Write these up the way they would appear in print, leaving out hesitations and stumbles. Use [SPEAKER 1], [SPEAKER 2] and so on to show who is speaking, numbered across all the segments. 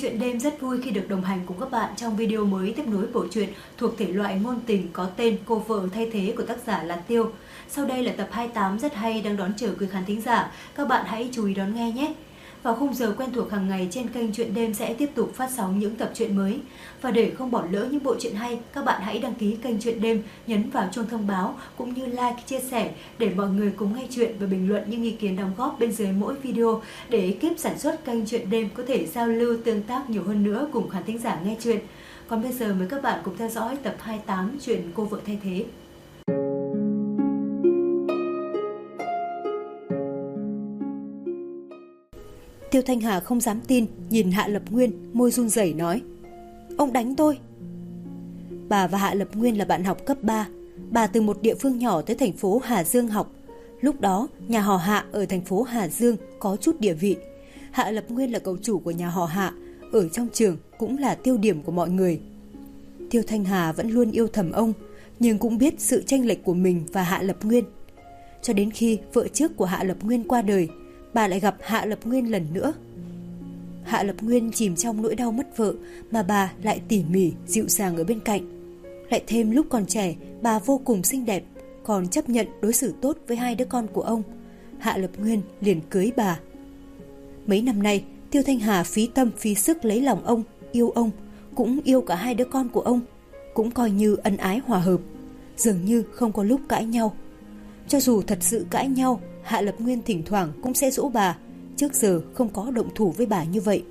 [SPEAKER 1] Truyện đêm rất vui khi được đồng hành cùng các bạn trong video mới tiếp nối bộ truyện thuộc thể loại ngôn tình có tên Cô vợ thay thế của tác giả là Tiêu. Sau đây là tập 28 rất hay đang đón chờ quý khán thính giả. Các bạn hãy chú ý đón nghe nhé. Vào khung giờ quen thuộc hàng ngày trên kênh Truyện đêm sẽ tiếp tục phát sóng những tập truyện mới. Và để không bỏ lỡ những bộ truyện hay, các bạn hãy đăng ký kênh Truyện đêm, nhấn vào chuông thông báo cũng như like, chia sẻ để mọi người cùng nghe truyện và bình luận những ý kiến đóng góp bên dưới mỗi video để ekip sản xuất kênh Truyện đêm có thể giao lưu tương tác nhiều hơn nữa cùng khán thính giả nghe truyện. Còn bây giờ mời các bạn cùng theo dõi tập 28 truyện Cô vợ thay thế. Tiêu Thanh Hà không dám tin, nhìn Hạ Lập Nguyên, môi run rẩy nói: "Ông đánh tôi." Bà và Hạ Lập Nguyên là bạn học cấp 3. Bà từ một địa phương nhỏ tới thành phố Hà Dương học. Lúc đó, nhà họ Hạ ở thành phố Hà Dương có chút địa vị. Hạ Lập Nguyên là cậu chủ của nhà họ Hạ, ở trong trường cũng là tiêu điểm của mọi người. Tiêu Thanh Hà vẫn luôn yêu thầm ông, nhưng cũng biết sự chênh lệch của mình và Hạ Lập Nguyên. Cho đến khi vợ trước của Hạ Lập Nguyên qua đời, bà lại gặp Hạ Lập Nguyên lần nữa. Hạ Lập Nguyên chìm trong nỗi đau mất vợ mà bà lại tỉ mỉ, dịu dàng ở bên cạnh. Lại thêm lúc còn trẻ, bà vô cùng xinh đẹp, còn chấp nhận đối xử tốt với hai đứa con của ông. Hạ Lập Nguyên liền cưới bà. Mấy năm nay, Tiêu Thanh Hà phí tâm phí sức lấy lòng ông, cũng yêu cả hai đứa con của ông, cũng coi như ân ái hòa hợp, dường như không có lúc cãi nhau. Cho dù thật sự cãi nhau, Hạ Lập Nguyên thỉnh thoảng cũng sẽ dỗ bà, trước giờ không có động thủ với bà như vậy.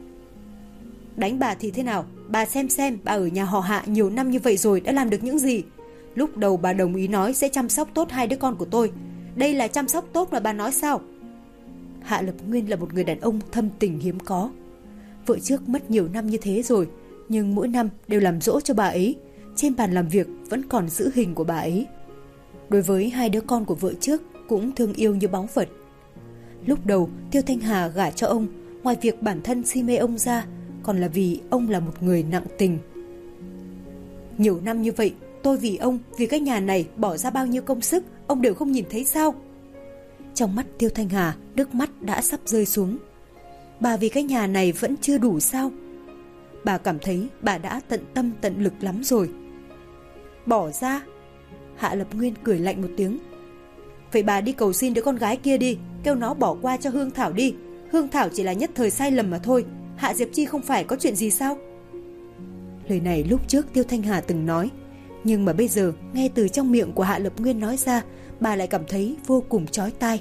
[SPEAKER 1] "Đánh bà thì thế nào? Bà xem bà ở nhà họ Hạ nhiều năm như vậy rồi đã làm được những gì? Lúc đầu bà đồng ý nói sẽ chăm sóc tốt hai đứa con của tôi. Đây là chăm sóc tốt mà bà nói sao?" Hạ Lập Nguyên là một người đàn ông thâm tình hiếm có. Vợ trước mất nhiều năm như thế rồi, nhưng mỗi năm đều làm dỗ cho bà ấy. Trên bàn làm việc vẫn còn giữ hình của bà ấy. Đối với hai đứa con của vợ trước cũng thương yêu như báu vật. Lúc đầu Tiêu Thanh Hà gả cho ông, ngoài việc bản thân si mê ông ra, còn là vì ông là một người nặng tình. "Nhiều năm như vậy, tôi vì ông, vì cái nhà này bỏ ra bao nhiêu công sức, ông đều không nhìn thấy sao?" Trong mắt Tiêu Thanh Hà, nước mắt đã sắp rơi xuống. Bà vì cái nhà này vẫn chưa đủ sao? Bà cảm thấy bà đã tận tâm tận lực lắm rồi. "Bỏ ra?" Hạ Lập Nguyên cười lạnh một tiếng. "Vậy bà đi cầu xin đứa con gái kia đi, kêu nó bỏ qua cho Hương Thảo đi. Hương Thảo chỉ là nhất thời sai lầm mà thôi. Hạ Diệp Chi không phải có chuyện gì sao?" Lời này lúc trước Tiêu Thanh Hà từng nói, nhưng mà bây giờ nghe từ trong miệng của Hạ Lập Nguyên nói ra, bà lại cảm thấy vô cùng chói tai.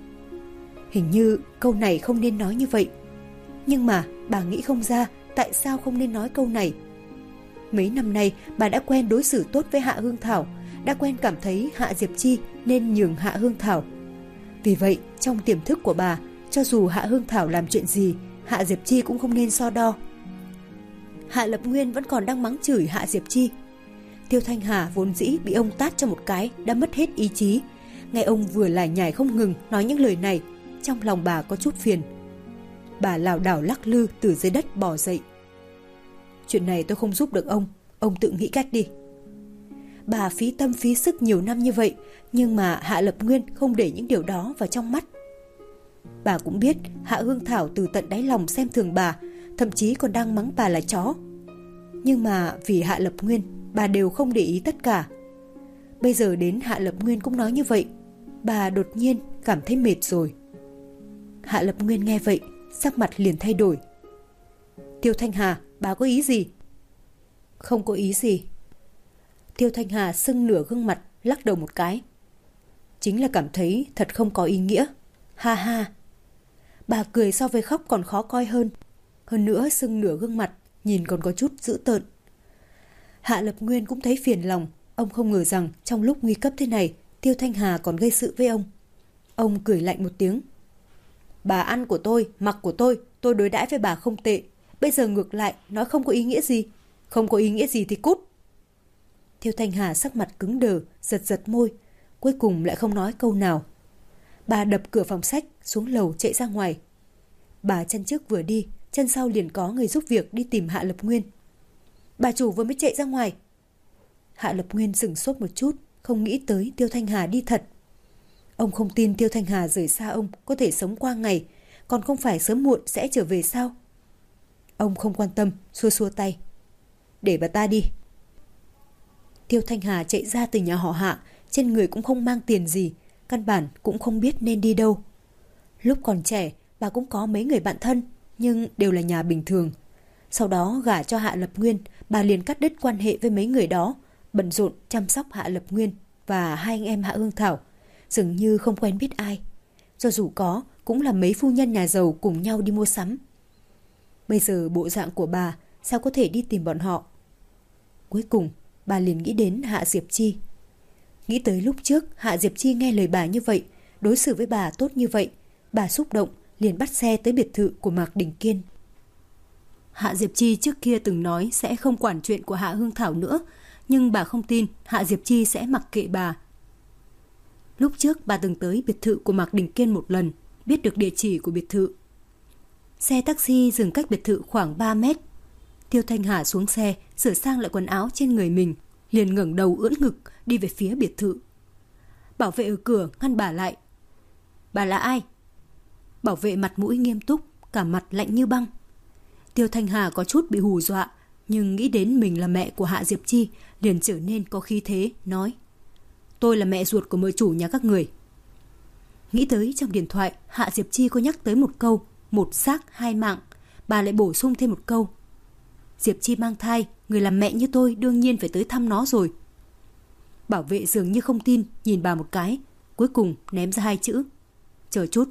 [SPEAKER 1] Hình như câu này không nên nói như vậy, nhưng mà bà nghĩ không ra tại sao không nên nói câu này. Mấy năm nay bà đã quen đối xử tốt với Hạ Hương Thảo, đã quen cảm thấy Hạ Diệp Chi nên nhường Hạ Hương Thảo. Vì vậy trong tiềm thức của bà, cho dù Hạ Hương Thảo làm chuyện gì, Hạ Diệp Chi cũng không nên so đo. Hạ Lập Nguyên vẫn còn đang mắng chửi Hạ Diệp Chi. Tiêu Thanh Hà vốn dĩ bị ông tát cho một cái đã mất hết ý chí. Nghe ông vừa lải nhải không ngừng nói những lời này, trong lòng bà có chút phiền. Bà lảo đảo lắc lư từ dưới đất bò dậy. "Chuyện này tôi không giúp được ông tự nghĩ cách đi." Bà phí tâm phí sức nhiều năm như vậy, nhưng mà Hạ Lập Nguyên không để những điều đó vào trong mắt. Bà cũng biết Hạ Hương Thảo từ tận đáy lòng xem thường bà, thậm chí còn đang mắng bà là chó. Nhưng mà vì Hạ Lập Nguyên, bà đều không để ý tất cả. Bây giờ đến Hạ Lập Nguyên cũng nói như vậy, bà đột nhiên cảm thấy mệt rồi. Hạ Lập Nguyên nghe vậy, sắc mặt liền thay đổi. "Tiêu Thanh Hà, bà có ý gì?" "Không có ý gì." Tiêu Thanh Hà sưng nửa gương mặt, lắc đầu một cái. "Chính là cảm thấy thật không có ý nghĩa. Ha ha." Bà cười so với khóc còn khó coi hơn. Hơn nữa sưng nửa gương mặt, nhìn còn có chút dữ tợn. Hạ Lập Nguyên cũng thấy phiền lòng. Ông không ngờ rằng trong lúc nguy cấp thế này, Tiêu Thanh Hà còn gây sự với ông. Ông cười lạnh một tiếng. "Bà ăn của tôi, mặc của tôi đối đãi với bà không tệ. Bây giờ ngược lại, nói không có ý nghĩa gì. Không có ý nghĩa gì thì cút." Tiêu Thanh Hà sắc mặt cứng đờ, giật môi, cuối cùng lại không nói câu nào. Bà đập cửa phòng sách, xuống lầu chạy ra ngoài. Bà chân trước vừa đi, chân sau liền có người giúp việc đi tìm Hạ Lập Nguyên. "Bà chủ vừa mới chạy ra ngoài." Hạ Lập Nguyên sửng sốt một chút, không nghĩ tới Tiêu Thanh Hà đi thật. Ông không tin Tiêu Thanh Hà rời xa ông có thể sống qua ngày, còn không phải sớm muộn sẽ trở về sao? Ông không quan tâm, xua xua tay. Để bà ta đi. Tiêu Thanh Hà chạy ra từ nhà họ Hạ, trên người cũng không mang tiền gì, căn bản cũng không biết nên đi đâu. Lúc còn trẻ, bà cũng có mấy người bạn thân, nhưng đều là nhà bình thường. Sau đó gả cho Hạ Lập Nguyên, bà liền cắt đứt quan hệ với mấy người đó, bận rộn chăm sóc Hạ Lập Nguyên và hai anh em Hạ Hương Thảo, dường như không quen biết ai. Cho dù có, cũng là mấy phu nhân nhà giàu cùng nhau đi mua sắm. Bây giờ bộ dạng của bà sao có thể đi tìm bọn họ? Cuối cùng, bà liền nghĩ đến Hạ Diệp Chi. Nghĩ tới lúc trước Hạ Diệp Chi nghe lời bà như vậy, đối xử với bà tốt như vậy, bà xúc động liền bắt xe tới biệt thự của Mạc Đình Kiên. Hạ Diệp Chi trước kia từng nói sẽ không quản chuyện của Hạ Hương Thảo nữa, nhưng bà không tin Hạ Diệp Chi sẽ mặc kệ bà. Lúc trước bà từng tới biệt thự của Mạc Đình Kiên một lần, biết được địa chỉ của biệt thự. Xe taxi dừng cách biệt thự khoảng 3 mét. Tiêu Thanh Hà xuống xe, sửa sang lại quần áo trên người mình, liền ngẩng đầu ưỡn ngực đi về phía biệt thự. Bảo vệ ở cửa ngăn bà lại. Bà là ai? Bảo vệ mặt mũi nghiêm túc, cả mặt lạnh như băng. Tiêu Thanh Hà có chút bị hù dọa, nhưng nghĩ đến mình là mẹ của Hạ Diệp Chi, liền trở nên có khí thế, nói: Tôi là mẹ ruột của mợ chủ nhà các người. Nghĩ tới trong điện thoại Hạ Diệp Chi có nhắc tới một câu, một xác hai mạng, bà lại bổ sung thêm một câu: Diệp Chi mang thai, người làm mẹ như tôi đương nhiên phải tới thăm nó rồi. Bảo vệ dường như không tin, nhìn bà một cái, cuối cùng ném ra hai chữ: Chờ chút.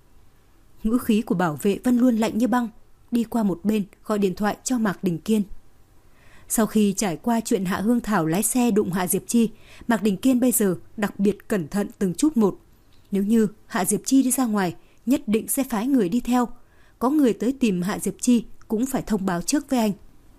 [SPEAKER 1] Ngữ khí của bảo vệ vẫn luôn lạnh như băng, đi qua một bên gọi điện thoại cho Mạc Đình Kiên. Sau khi trải qua chuyện Hạ Hương Thảo lái xe đụng Hạ Diệp Chi, Mạc Đình Kiên bây giờ đặc biệt cẩn thận từng chút một. Nếu như Hạ Diệp Chi đi ra ngoài, nhất định sẽ phái người đi theo. Có người tới tìm Hạ Diệp Chi cũng phải thông báo trước với anh.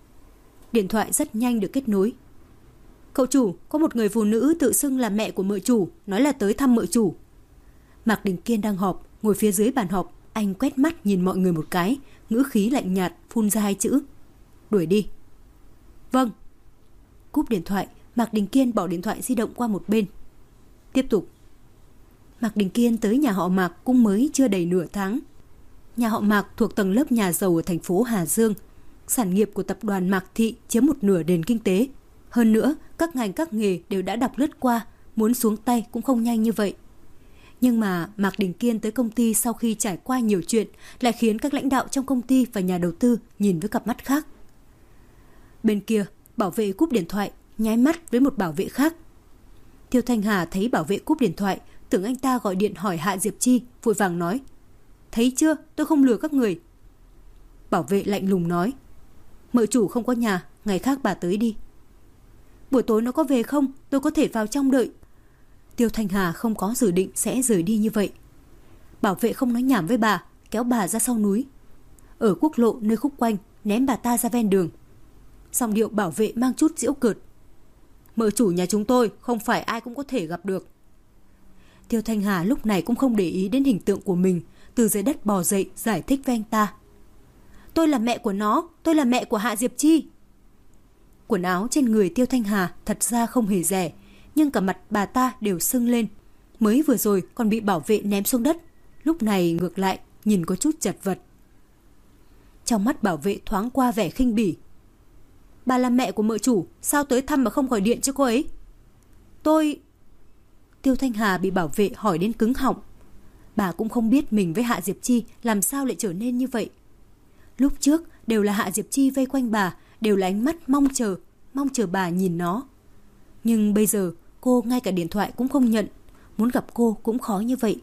[SPEAKER 1] Điện thoại rất nhanh được kết nối. Cậu chủ, có một người phụ nữ tự xưng là mẹ của mợ chủ, nói là tới thăm mợ chủ. Mạc Đình Kiên đang họp, ngồi phía dưới bàn họp, anh quét mắt nhìn mọi người một cái, ngữ khí lạnh nhạt phun ra hai chữ: Đuổi đi. Vâng. Cúp điện thoại, Mạc Đình Kiên bỏ điện thoại di động qua một bên. Tiếp tục. Mạc Đình Kiên tới nhà họ Mạc cũng mới chưa đầy nửa tháng. Nhà họ Mạc thuộc tầng lớp nhà giàu ở thành phố Hà Dương. Sản nghiệp của tập đoàn Mạc Thị chiếm một nửa nền kinh tế. Hơn nữa, các ngành các nghề đều đã đọc lướt qua, muốn xuống tay cũng không nhanh như vậy. Nhưng mà Mạc Đình Kiên tới công ty sau khi trải qua nhiều chuyện lại khiến các lãnh đạo trong công ty và nhà đầu tư nhìn với cặp mắt khác. Bên kia, bảo vệ cúp điện thoại, nháy mắt với một bảo vệ khác. Tiêu Thanh Hà thấy bảo vệ cúp điện thoại, tưởng anh ta gọi điện hỏi Hạ Diệp Chi, vội vàng nói: Thấy chưa, tôi không lừa các người. Bảo vệ lạnh lùng nói: Mợ chủ không có nhà, ngày khác bà tới đi. Buổi tối nó có về không, tôi có thể vào trong đợi. Tiêu Thanh Hà không có dự định sẽ rời đi như vậy. Bảo vệ không nói nhảm với bà, kéo bà ra sau núi. Ở quốc lộ nơi khúc quanh, ném bà ta ra ven đường. Giọng điệu bảo vệ mang chút giễu cợt: Mợ chủ nhà chúng tôi không phải ai cũng có thể gặp được. Tiêu Thanh Hà lúc này cũng không để ý đến hình tượng của mình, từ dưới đất bò dậy giải thích với anh ta: Tôi là mẹ của nó, tôi là mẹ của Hạ Diệp Chi. Quần áo trên người Tiêu Thanh Hà thật ra không hề rẻ, nhưng cả mặt bà ta đều sưng lên. Mới vừa rồi còn bị bảo vệ ném xuống đất, lúc này ngược lại nhìn có chút chật vật. Trong mắt bảo vệ thoáng qua vẻ khinh bỉ: Bà là mẹ của mợ chủ, sao tới thăm mà không gọi điện cho cô ấy? Tôi... Tiêu Thanh Hà bị bảo vệ hỏi đến cứng họng. Bà cũng không biết mình với Hạ Diệp Chi làm sao lại trở nên như vậy. Lúc trước đều là Hạ Diệp Chi vây quanh bà, đều là ánh mắt mong chờ bà nhìn nó. Nhưng bây giờ cô ngay cả điện thoại cũng không nhận, muốn gặp cô cũng khó như vậy.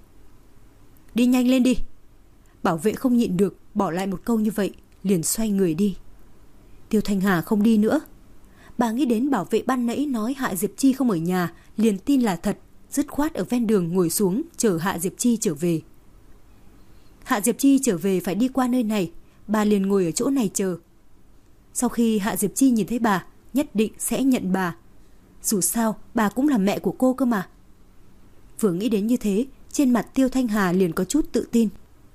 [SPEAKER 1] Đi nhanh lên đi. Bảo vệ không nhịn được, bỏ lại một câu như vậy, liền xoay người đi. Tiêu Thanh Hà không đi nữa. Bà nghĩ đến bảo vệ ban nãy nói Hạ Diệp Chi không ở nhà, liền tin là thật, dứt khoát ở ven đường ngồi xuống chờ Hạ Diệp Chi trở về. Hạ Diệp Chi trở về phải đi qua nơi này, bà liền ngồi ở chỗ này chờ. Sau khi Hạ Diệp Chi nhìn thấy bà, nhất định sẽ nhận bà. Dù sao, bà cũng là mẹ của cô cơ mà. Vừa nghĩ đến như thế, trên mặt Tiêu Thanh Hà liền có chút tự tin.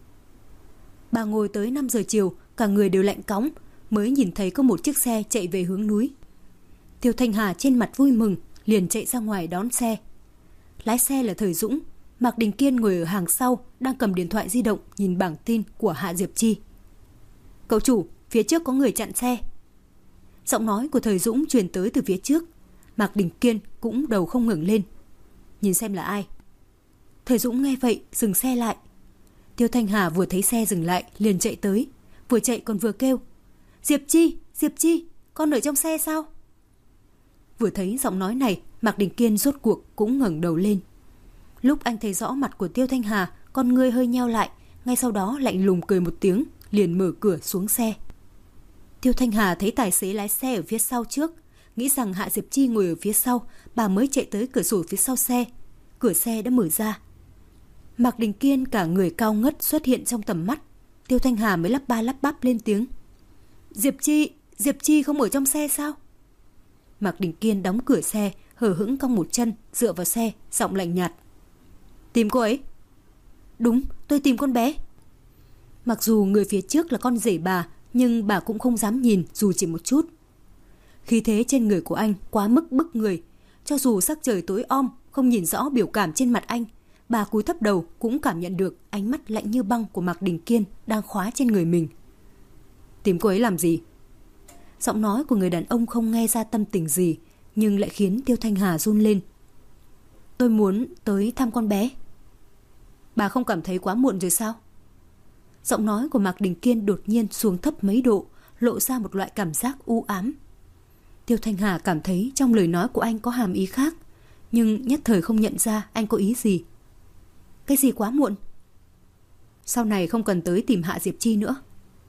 [SPEAKER 1] Bà ngồi tới 5 giờ chiều, cả người đều lạnh cóng, mới nhìn thấy có một chiếc xe chạy về hướng núi. Tiêu Thanh Hà trên mặt vui mừng, liền chạy ra ngoài đón xe. Lái xe là Thời Dũng, Mạc Đình Kiên ngồi ở hàng sau, đang cầm điện thoại di động nhìn bảng tin của Hạ Diệp Chi. Cậu chủ, phía trước có người chặn xe. Giọng nói của Thời Dũng truyền tới từ phía trước. Mạc Đình Kiên cũng đầu không ngẩng lên. Nhìn xem là ai. Thời Dũng nghe vậy dừng xe lại. Tiêu Thanh Hà vừa thấy xe dừng lại liền chạy tới, vừa chạy còn vừa kêu: Diệp Chi, con ở trong xe sao? Vừa thấy giọng nói này, Mạc Đình Kiên rốt cuộc cũng ngẩng đầu lên. Lúc anh thấy rõ mặt của Tiêu Thanh Hà, con ngươi hơi nheo lại, ngay sau đó lạnh lùng cười một tiếng, liền mở cửa xuống xe. Tiêu Thanh Hà thấy tài xế lái xe ở phía sau trước, nghĩ rằng Hạ Diệp Chi ngồi ở phía sau, bà mới chạy tới cửa sổ phía sau xe. Cửa xe đã mở ra. Mạc Đình Kiên cả người cao ngất xuất hiện trong tầm mắt. Tiêu Thanh Hà mới lắp ba lắp bắp lên tiếng: Diệp Chi không ở trong xe sao? Mạc Đình Kiên đóng cửa xe, hờ hững cong một chân, dựa vào xe, giọng lạnh nhạt: Tìm cô ấy? Đúng, tôi tìm con bé. Mặc dù người phía trước là con rể bà, nhưng bà cũng không dám nhìn dù chỉ một chút. Khí thế trên người của anh quá mức bức người. Cho dù sắc trời tối om, không nhìn rõ biểu cảm trên mặt anh, bà cúi thấp đầu cũng cảm nhận được ánh mắt lạnh như băng của Mạc Đình Kiên đang khóa trên người mình. Tìm cô ấy làm gì? Giọng nói của người đàn ông không nghe ra tâm tình gì, nhưng lại khiến Tiêu Thanh Hà run lên. Tôi muốn tới thăm con bé. Bà không cảm thấy quá muộn rồi sao? Giọng nói của Mạc Đình Kiên đột nhiên xuống thấp mấy độ, lộ ra một loại cảm giác u ám. Tiêu Thanh Hà cảm thấy trong lời nói của anh có hàm ý khác, nhưng nhất thời không nhận ra anh có ý gì. Cái gì quá muộn? Sau này không cần tới tìm Hạ Diệp Chi nữa.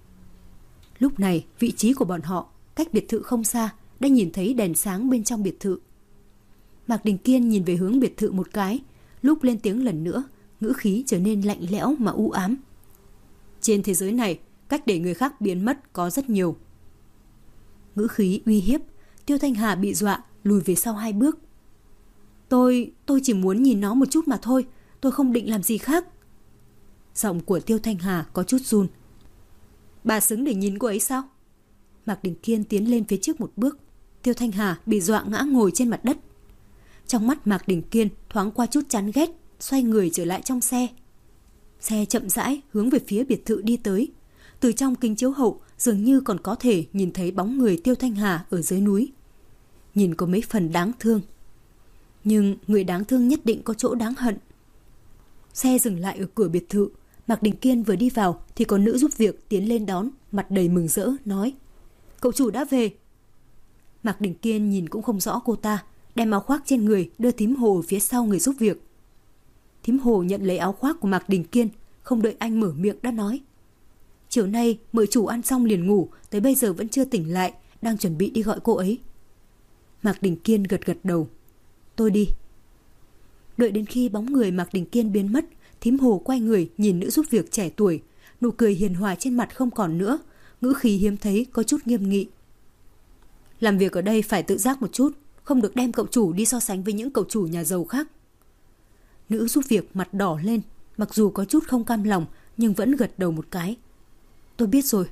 [SPEAKER 1] Lúc này vị trí của bọn họ cách biệt thự không xa, đã nhìn thấy đèn sáng bên trong biệt thự. Mạc Đình Kiên nhìn về hướng biệt thự một cái, lúc lên tiếng lần nữa, ngữ khí trở nên lạnh lẽo mà u ám. Trên thế giới này, cách để người khác biến mất có rất nhiều. Ngữ khí uy hiếp, Tiêu Thanh Hà bị dọa lùi về sau 2 bước. Tôi chỉ muốn nhìn nó một chút mà thôi, tôi không định làm gì khác. Giọng của Tiêu Thanh Hà có chút run. Bà xứng để nhìn cô ấy sao? Mạc Đình Kiên tiến lên phía trước một bước. Tiêu Thanh Hà bị dọa ngã ngồi trên mặt đất. Trong mắt Mạc Đình Kiên thoáng qua chút chán ghét, xoay người trở lại trong xe. Xe chậm rãi hướng về phía biệt thự đi tới. Từ trong kính chiếu hậu dường như còn có thể nhìn thấy bóng người Tiêu Thanh Hà ở dưới núi. Nhìn có mấy phần đáng thương. Nhưng người đáng thương nhất định có chỗ đáng hận. Xe dừng lại ở cửa biệt thự. Mạc Đình Kiên vừa đi vào thì có nữ giúp việc tiến lên đón, mặt đầy mừng rỡ, nói: Cậu chủ đã về. Mạc Đình Kiên nhìn cũng không rõ cô ta, đem áo khoác trên người đưa Thím Hồ ở phía sau người giúp việc. Thím Hồ nhận lấy áo khoác của Mạc Đình Kiên, không đợi anh mở miệng đã nói: Chiều nay mời chủ ăn xong liền ngủ, tới bây giờ vẫn chưa tỉnh lại, đang chuẩn bị đi gọi cô ấy. Mạc Đình Kiên gật gật đầu: Tôi đi. Đợi đến khi bóng người Mạc Đình Kiên biến mất, Thím Hồ quay người nhìn nữ giúp việc trẻ tuổi, nụ cười hiền hòa trên mặt không còn nữa, ngữ khí hiếm thấy có chút nghiêm nghị. Làm việc ở đây phải tự giác một chút, không được đem cậu chủ đi so sánh với những cậu chủ nhà giàu khác. Nữ giúp việc mặt đỏ lên, mặc dù có chút không cam lòng nhưng vẫn gật đầu một cái. Tôi biết rồi.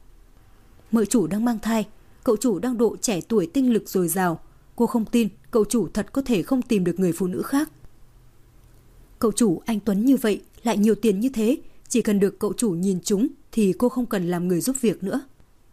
[SPEAKER 1] Mợ chủ đang mang thai, cậu chủ đang độ trẻ tuổi tinh lực dồi dào, cô không tin cậu chủ thật có thể không tìm được người phụ nữ khác. Cậu chủ anh tuấn như vậy, lại nhiều tiền như thế, chỉ cần được cậu chủ nhìn trúng thì cô không cần làm người giúp việc nữa.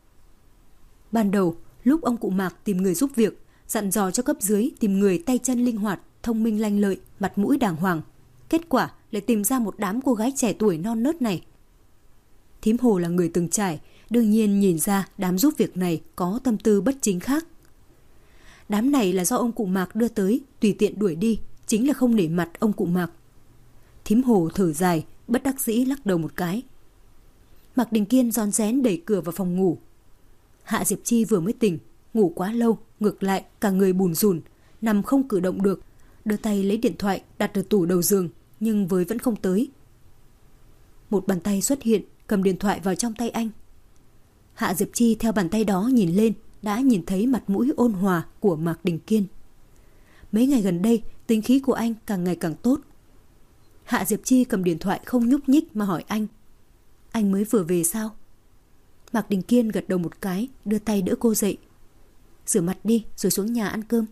[SPEAKER 1] Ban đầu, lúc ông cụ Mạc tìm người giúp việc, dặn dò cho cấp dưới tìm người tay chân linh hoạt, thông minh lanh lợi, mặt mũi đàng hoàng. Kết quả lại tìm ra một đám cô gái trẻ tuổi non nớt này. Thím Hồ là người từng trải, đương nhiên nhìn ra đám giúp việc này có tâm tư bất chính khác. Đám này là do ông cụ Mạc đưa tới, tùy tiện đuổi đi, chính là không nể mặt ông cụ Mạc. Thím Hồ thở dài, bất đắc dĩ lắc đầu một cái. Mạc Đình Kiên rón rén đẩy cửa vào phòng ngủ. Hạ Diệp Chi vừa mới tỉnh, ngủ quá lâu, ngược lại cả người bùn rùn, nằm không cử động được, đưa tay lấy điện thoại đặt ở tủ đầu giường, nhưng với vẫn không tới. Một bàn tay xuất hiện, cầm điện thoại vào trong tay anh. Hạ Diệp Chi theo bàn tay đó nhìn lên, đã nhìn thấy mặt mũi ôn hòa của Mạc Đình Kiên. Mấy ngày gần đây, tính khí của anh càng ngày càng tốt. Hạ Diệp Chi cầm điện thoại không nhúc nhích mà hỏi anh: Anh mới vừa về sao? Mạc Đình Kiên gật đầu một cái, đưa tay đỡ cô dậy. Rửa mặt đi rồi xuống nhà ăn cơm.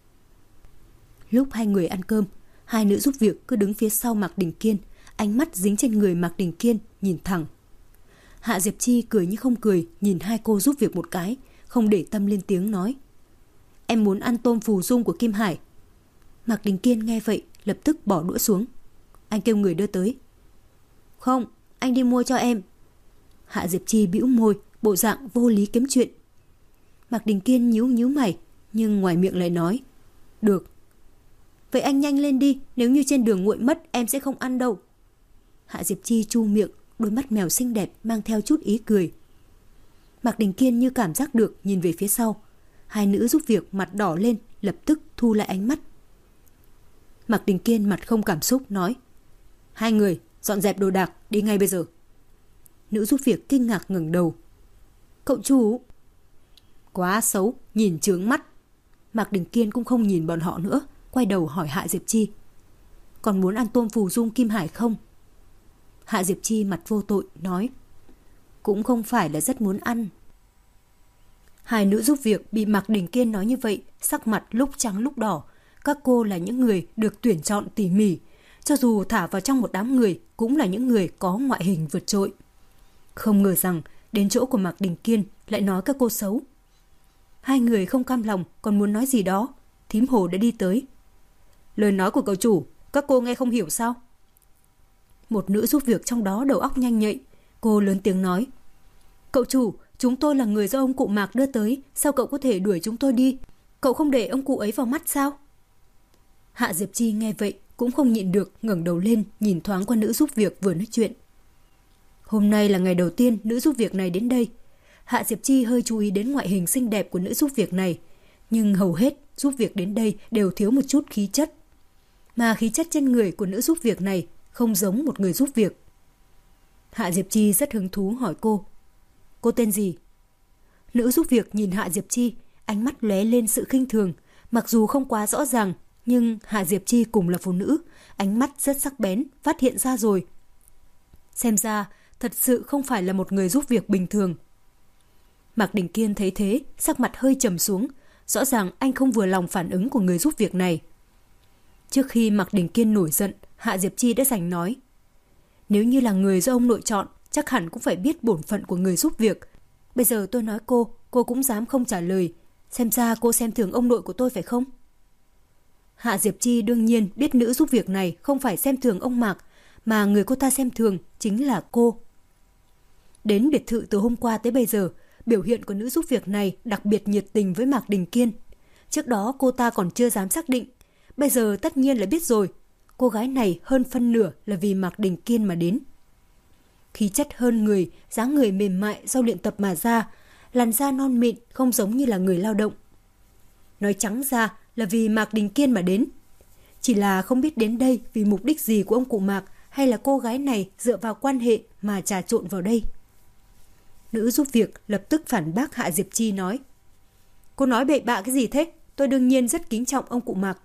[SPEAKER 1] Lúc hai người ăn cơm, hai nữ giúp việc cứ đứng phía sau Mạc Đình Kiên, ánh mắt dính trên người Mạc Đình Kiên, nhìn thẳng. Hạ Diệp Chi cười như không cười, nhìn hai cô giúp việc một cái, không để tâm lên tiếng nói. Em muốn ăn tôm phù dung của Kim Hải. Mạc Đình Kiên nghe vậy, lập tức bỏ đũa xuống. Anh kêu người đưa tới. Không, anh đi mua cho em. Hạ Diệp Chi bĩu môi, bộ dạng vô lý kiếm chuyện. Mạc Đình Kiên nhíu nhíu mày, nhưng ngoài miệng lại nói. Được. Vậy anh nhanh lên đi, nếu như trên đường nguội mất em sẽ không ăn đâu. Hạ Diệp Chi chu miệng, đôi mắt mèo xinh đẹp mang theo chút ý cười. Mạc Đình Kiên như cảm giác được, nhìn về phía sau. Hai nữ giúp việc mặt đỏ lên, lập tức thu lại ánh mắt. Mạc Đình Kiên mặt không cảm xúc nói. Hai người dọn dẹp đồ đạc, đi ngay bây giờ. Nữ giúp việc kinh ngạc ngẩng đầu. Cậu chủ. Quá xấu, nhìn chướng mắt. Mạc Đình Kiên cũng không nhìn bọn họ nữa, quay đầu hỏi Hạ Diệp Chi. Còn muốn ăn tôm phù dung Kim Hải không? Hạ Diệp Chi mặt vô tội nói. Cũng không phải là rất muốn ăn. Hai nữ giúp việc bị Mạc Đình Kiên nói như vậy, sắc mặt lúc trắng lúc đỏ. Các cô là những người được tuyển chọn tỉ mỉ, cho dù thả vào trong một đám người cũng là những người có ngoại hình vượt trội. Không ngờ rằng đến chỗ của Mạc Đình Kiên lại nói các cô xấu. Hai người không cam lòng còn muốn nói gì đó, thím Hồ đã đi tới. Lời nói của cậu chủ, các cô nghe không hiểu sao? Một nữ giúp việc trong đó đầu óc nhanh nhạy, cô lớn tiếng nói. Cậu chủ, chúng tôi là người do ông cụ Mạc đưa tới, sao cậu có thể đuổi chúng tôi đi? Cậu không để ông cụ ấy vào mắt sao? Hạ Diệp Chi nghe vậy cũng không nhịn được, ngẩng đầu lên nhìn thoáng qua nữ giúp việc vừa nói chuyện. Hôm nay là ngày đầu tiên nữ giúp việc này đến đây. Hạ Diệp Chi hơi chú ý đến ngoại hình xinh đẹp của nữ giúp việc này, nhưng hầu hết giúp việc đến đây đều thiếu một chút khí chất. Mà khí chất trên người của nữ giúp việc này không giống một người giúp việc. Hạ Diệp Chi rất hứng thú hỏi cô. Cô tên gì? Nữ giúp việc nhìn Hạ Diệp Chi, ánh mắt lóe lên sự khinh thường, mặc dù không quá rõ ràng, nhưng Hạ Diệp Chi cùng là phụ nữ, ánh mắt rất sắc bén, phát hiện ra rồi. Xem ra, thật sự không phải là một người giúp việc bình thường. Mạc Đình Kiên thấy thế, sắc mặt hơi trầm xuống, rõ ràng anh không vừa lòng phản ứng của người giúp việc này. Trước khi Mạc Đình Kiên nổi giận, Hạ Diệp Chi đã giành nói. Nếu như là người do ông nội chọn, chắc hẳn cũng phải biết bổn phận của người giúp việc. Bây giờ tôi nói cô cũng dám không trả lời. Xem ra cô xem thường ông nội của tôi phải không? Hạ Diệp Chi đương nhiên biết nữ giúp việc này không phải xem thường ông Mạc, mà người cô ta xem thường chính là cô. Đến biệt thự từ hôm qua tới bây giờ, biểu hiện của nữ giúp việc này đặc biệt nhiệt tình với Mạc Đình Kiên. Trước đó cô ta còn chưa dám xác định, bây giờ tất nhiên là biết rồi. Cô gái này hơn phân nửa là vì Mạc Đình Kiên mà đến. Khí chất hơn người, dáng người mềm mại do luyện tập mà ra, làn da non mịn không giống như là người lao động. Nói trắng ra là vì Mạc Đình Kiên mà đến. Chỉ là không biết đến đây vì mục đích gì của ông cụ Mạc, hay là cô gái này dựa vào quan hệ mà trà trộn vào đây. Nữ giúp việc lập tức phản bác Hạ Diệp Chi nói. Cô nói bậy bạ cái gì thế? Tôi đương nhiên rất kính trọng ông cụ Mạc.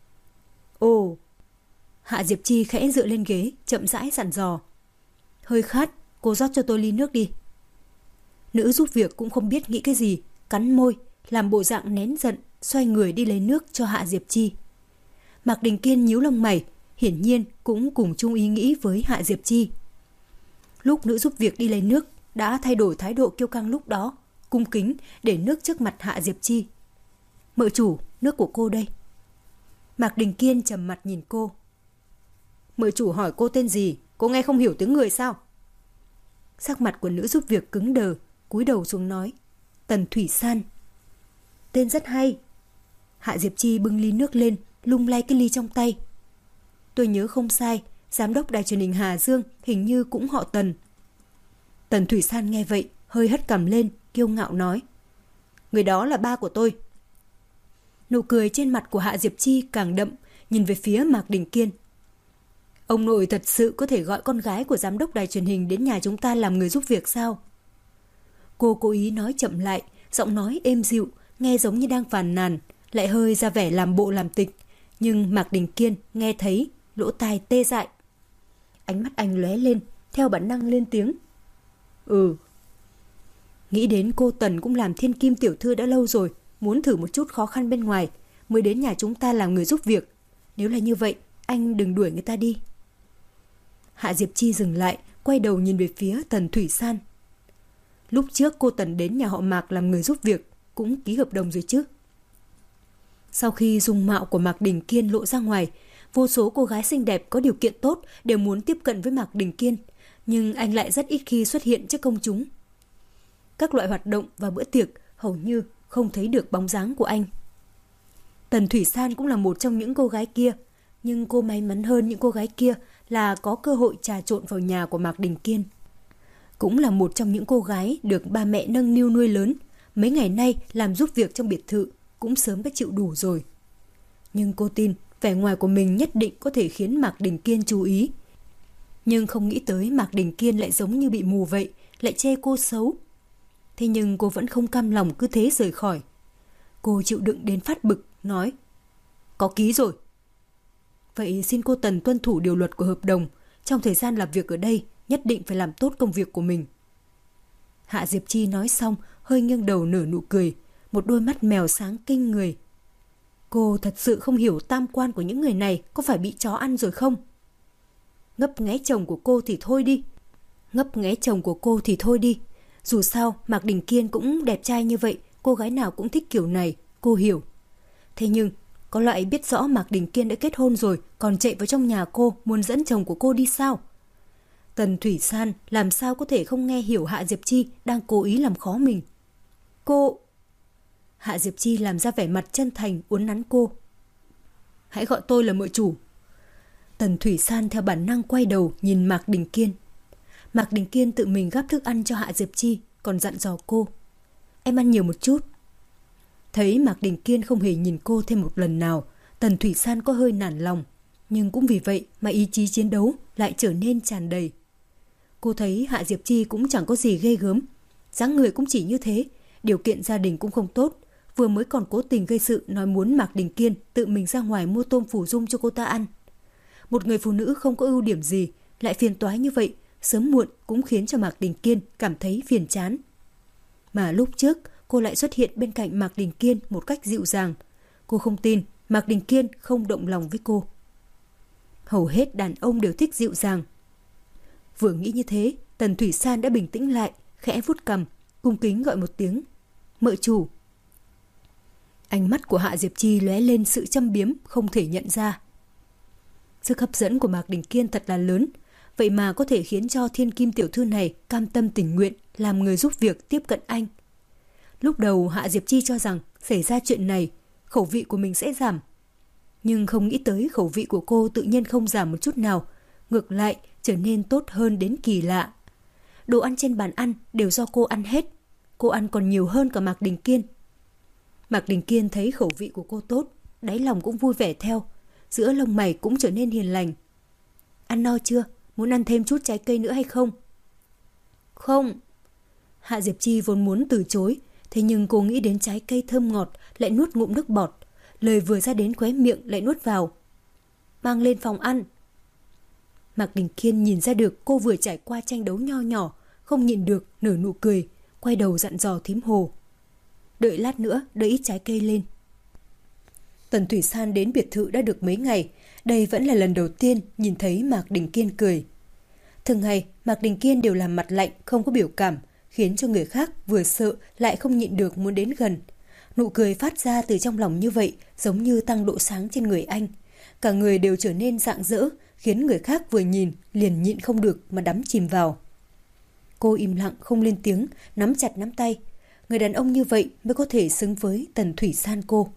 [SPEAKER 1] Ồ. Hạ Diệp Chi khẽ dựa lên ghế, chậm rãi dặn dò. Hơi khát, cô rót cho tôi ly nước đi. Nữ giúp việc cũng không biết nghĩ cái gì, cắn môi, làm bộ dạng nén giận, xoay người đi lấy nước cho Hạ Diệp Chi. Mạc Đình Kiên nhíu lông mày, hiển nhiên cũng cùng chung ý nghĩ với Hạ Diệp Chi. Lúc nữ giúp việc đi lấy nước, đã thay đổi thái độ kiêu căng lúc đó, cung kính để nước trước mặt Hạ Diệp Chi. Mợ chủ, nước của cô đây. Mạc Đình Kiên trầm mặt nhìn cô. Mợ chủ hỏi cô tên gì, cô nghe không hiểu tiếng người sao? Sắc mặt của nữ giúp việc cứng đờ, cúi đầu xuống nói. Tần Thủy San. Tên rất hay. Hạ Diệp Chi bưng ly nước lên, lung lay cái ly trong tay. Tôi nhớ không sai, giám đốc đài truyền hình Hà Dương hình như cũng họ Tần. Tần Thủy San nghe vậy, hơi hất cằm lên, kiêu ngạo nói. Người đó là ba của tôi. Nụ cười trên mặt của Hạ Diệp Chi càng đậm, nhìn về phía Mạc Đình Kiên. Ông nội thật sự có thể gọi con gái của giám đốc đài truyền hình đến nhà chúng ta làm người giúp việc sao? Cô cố ý nói chậm lại, giọng nói êm dịu, nghe giống như đang phàn nàn, lại hơi ra vẻ làm bộ làm tịch. Nhưng Mạc Đình Kiên nghe thấy, lỗ tai tê dại. Ánh mắt anh lóe lên, theo bản năng lên tiếng. Ừ. Nghĩ đến cô Tần cũng làm thiên kim tiểu thư đã lâu rồi, muốn thử một chút khó khăn bên ngoài, mới đến nhà chúng ta làm người giúp việc. Nếu là như vậy, anh đừng đuổi người ta đi. Hạ Diệp Chi dừng lại, quay đầu nhìn về phía Tần Thủy San, Lúc trước cô Tần đến nhà họ Mạc làm người giúp việc, cũng ký hợp đồng rồi chứ. Sau khi dung mạo của Mạc Đình Kiên lộ ra ngoài, vô số cô gái xinh đẹp có điều kiện tốt đều muốn tiếp cận với Mạc Đình Kiên, nhưng anh lại rất ít khi xuất hiện trước công chúng. Các loại hoạt động và bữa tiệc hầu như không thấy được bóng dáng của anh. Tần Thủy San cũng là một trong những cô gái kia, nhưng cô may mắn hơn những cô gái kia là có cơ hội trà trộn vào nhà của Mạc Đình Kiên. Cũng là một trong những cô gái được ba mẹ nâng niu nuôi lớn, mấy ngày nay làm giúp việc trong biệt thự cũng sớm đã chịu đủ rồi. Nhưng cô tin vẻ ngoài của mình nhất định có thể khiến Mạc Đình Kiên chú ý. Nhưng không nghĩ tới Mạc Đình Kiên lại giống như bị mù vậy, lại chê cô xấu. Thế nhưng cô vẫn không cam lòng cứ thế rời khỏi. Cô chịu đựng đến phát bực, nói: có ký rồi. Vậy xin cô Tần tuân thủ điều luật của hợp đồng, trong thời gian làm việc ở đây nhất định phải làm tốt công việc của mình. Hạ Diệp Chi nói xong, hơi nghiêng đầu nở nụ cười, một đôi mắt mèo sáng kinh người. Cô thật sự không hiểu tam quan của những người này có phải bị chó ăn rồi không? Ngấp nghé chồng của cô thì thôi đi. Ngấp nghé chồng của cô thì thôi đi. Dù sao, Mạc Đình Kiên cũng đẹp trai như vậy, cô gái nào cũng thích kiểu này, cô hiểu. Thế nhưng, có loại biết rõ Mạc Đình Kiên đã kết hôn rồi, còn chạy vào trong nhà cô muốn dẫn chồng của cô đi sao? Tần Thủy San làm sao có thể không nghe hiểu Hạ Diệp Chi đang cố ý làm khó mình. Cô... Hạ Diệp Chi làm ra vẻ mặt chân thành uốn nắn cô. Hãy gọi tôi là mợ chủ. Tần Thủy San theo bản năng quay đầu nhìn Mạc Đình Kiên. Mạc Đình Kiên tự mình gắp thức ăn cho Hạ Diệp Chi, còn dặn dò cô: em ăn nhiều một chút. Thấy Mạc Đình Kiên không hề nhìn cô thêm một lần nào, Tần Thủy San có hơi nản lòng, nhưng cũng vì vậy mà ý chí chiến đấu lại trở nên tràn đầy. Cô thấy Hạ Diệp Chi cũng chẳng có gì ghê gớm, dáng người cũng chỉ như thế, điều kiện gia đình cũng không tốt, vừa mới còn cố tình gây sự nói muốn Mạc Đình Kiên tự mình ra ngoài mua tôm phủ dung cho cô ta ăn. Một người phụ nữ không có ưu điểm gì lại phiền toái như vậy, sớm muộn cũng khiến cho Mạc Đình Kiên cảm thấy phiền chán. Mà lúc trước cô lại xuất hiện bên cạnh Mạc Đình Kiên một cách dịu dàng. Cô không tin Mạc Đình Kiên không động lòng với cô. Hầu hết đàn ông đều thích dịu dàng. Vừa nghĩ như thế, Tần Thủy San đã bình tĩnh lại, khẽ vuốt cằm, cung kính gọi một tiếng: mợ chủ. Ánh mắt của Hạ Diệp Chi lóe lên sự châm biếm không thể nhận ra. Sức hấp dẫn của Mạc Đình Kiên thật là lớn, vậy mà có thể khiến cho thiên kim tiểu thư này cam tâm tình nguyện làm người giúp việc tiếp cận anh. Lúc đầu Hạ Diệp Chi cho rằng xảy ra chuyện này, khẩu vị của mình sẽ giảm. Nhưng không nghĩ tới khẩu vị của cô tự nhiên không giảm một chút nào, ngược lại trở nên tốt hơn đến kỳ lạ. Đồ ăn trên bàn ăn đều do cô ăn hết, cô ăn còn nhiều hơn cả Mạc Đình Kiên. Mạc Đình Kiên thấy khẩu vị của cô tốt, đáy lòng cũng vui vẻ theo, giữa lông mày cũng trở nên hiền lành. Ăn no chưa? Muốn ăn thêm chút trái cây nữa hay không? Không. Hạ Diệp Chi vốn muốn từ chối, thế nhưng cô nghĩ đến trái cây thơm ngọt lại nuốt ngụm nước bọt, lời vừa ra đến khóe miệng lại nuốt vào. Mang lên phòng ăn. Mạc Đình Kiên nhìn ra được cô vừa trải qua tranh đấu nho nhỏ, không nhịn được nở nụ cười, quay đầu dặn dò thím Hồ: đợi lát nữa đợi ít trái cây lên. Tần Thủy San đến biệt thự đã được mấy ngày, đây vẫn là lần đầu tiên nhìn thấy Mạc Đình Kiên cười. Thường ngày Mạc Đình Kiên đều làm mặt lạnh, không có biểu cảm, khiến cho người khác vừa sợ lại không nhịn được muốn đến gần. Nụ cười phát ra từ trong lòng như vậy giống như tăng độ sáng trên người anh. Cả người đều trở nên rạng rỡ, khiến người khác vừa nhìn liền nhịn không được mà đắm chìm vào. Cô im lặng không lên tiếng, nắm chặt nắm tay. Người đàn ông như vậy mới có thể xứng với Tần Thủy San cô.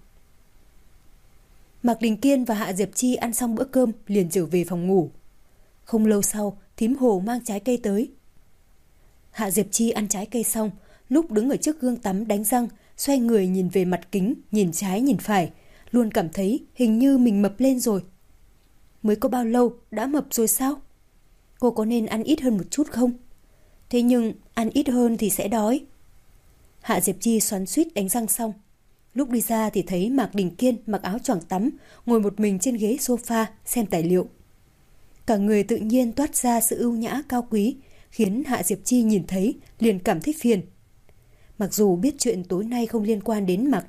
[SPEAKER 1] Mạc Đình Kiên và Hạ Diệp Chi ăn xong bữa cơm liền trở về phòng ngủ. Không lâu sau, thím Hồ mang trái cây tới. Hạ Diệp Chi ăn trái cây xong, lúc đứng ở trước gương tắm đánh răng, xoay người nhìn về mặt kính, nhìn trái nhìn phải, luôn cảm thấy hình như mình mập lên rồi. Mới có bao lâu đã mập rồi sao? Cô có nên ăn ít hơn một chút không? Thế nhưng ăn ít hơn thì sẽ đói. Hạ Diệp Chi xoắn xuýt đánh răng xong. Lúc đi ra thì thấy Mạc Đình Kiên mặc áo choàng tắm, ngồi một mình trên ghế sofa xem tài liệu. Cả người tự nhiên toát ra sự ưu nhã cao quý, khiến Hạ Diệp Chi nhìn thấy liền cảm thấy phiền. Mặc dù biết chuyện tối nay không liên quan đến Mạc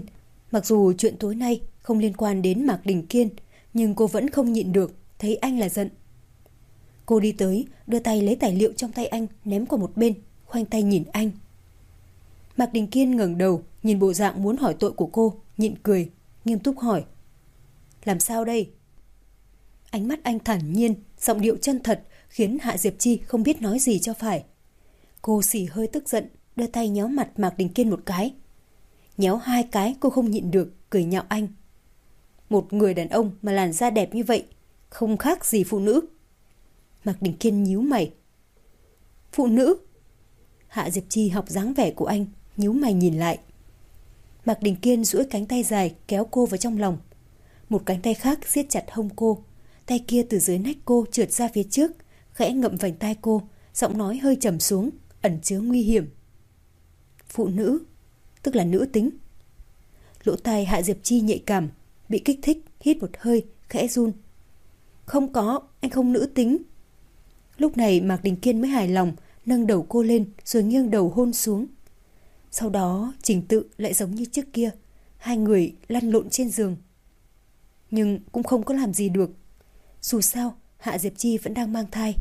[SPEAKER 1] Đình Kiên, nhưng cô vẫn không nhịn được, thấy anh là giận. Cô đi tới, đưa tay lấy tài liệu trong tay anh ném qua một bên, khoanh tay nhìn anh. Mạc Đình Kiên ngẩng đầu, nhìn bộ dạng muốn hỏi tội của cô, nhịn cười, nghiêm túc hỏi. Làm sao đây? Ánh mắt anh thản nhiên, giọng điệu chân thật khiến Hạ Diệp Chi không biết nói gì cho phải. Cô xì hơi tức giận, đưa tay nhéo mặt Mạc Đình Kiên một cái. Nhéo 2 cái cô không nhịn được, cười nhạo anh. Một người đàn ông mà làn da đẹp như vậy, không khác gì phụ nữ. Mạc Đình Kiên nhíu mày. Phụ nữ? Hạ Diệp Chi học dáng vẻ của anh, nhíu mày nhìn lại. Mạc Đình Kiên duỗi cánh tay dài kéo cô vào trong lòng. Một cánh tay khác siết chặt hông cô. Tay kia từ dưới nách cô trượt ra phía trước, khẽ ngậm vành tai cô, giọng nói hơi trầm xuống, ẩn chứa nguy hiểm. Phụ nữ, tức là nữ tính. Lỗ tai Hạ Diệp Chi nhạy cảm, bị kích thích, hít một hơi, khẽ run. Không có, anh không nữ tính. Lúc này Mạc Đình Kiên mới hài lòng, nâng đầu cô lên rồi nghiêng đầu hôn xuống. Sau đó trình tự lại giống như trước kia, hai người lăn lộn trên giường. Nhưng cũng không có làm gì được. Dù sao, Hạ Diệp Chi vẫn đang mang thai.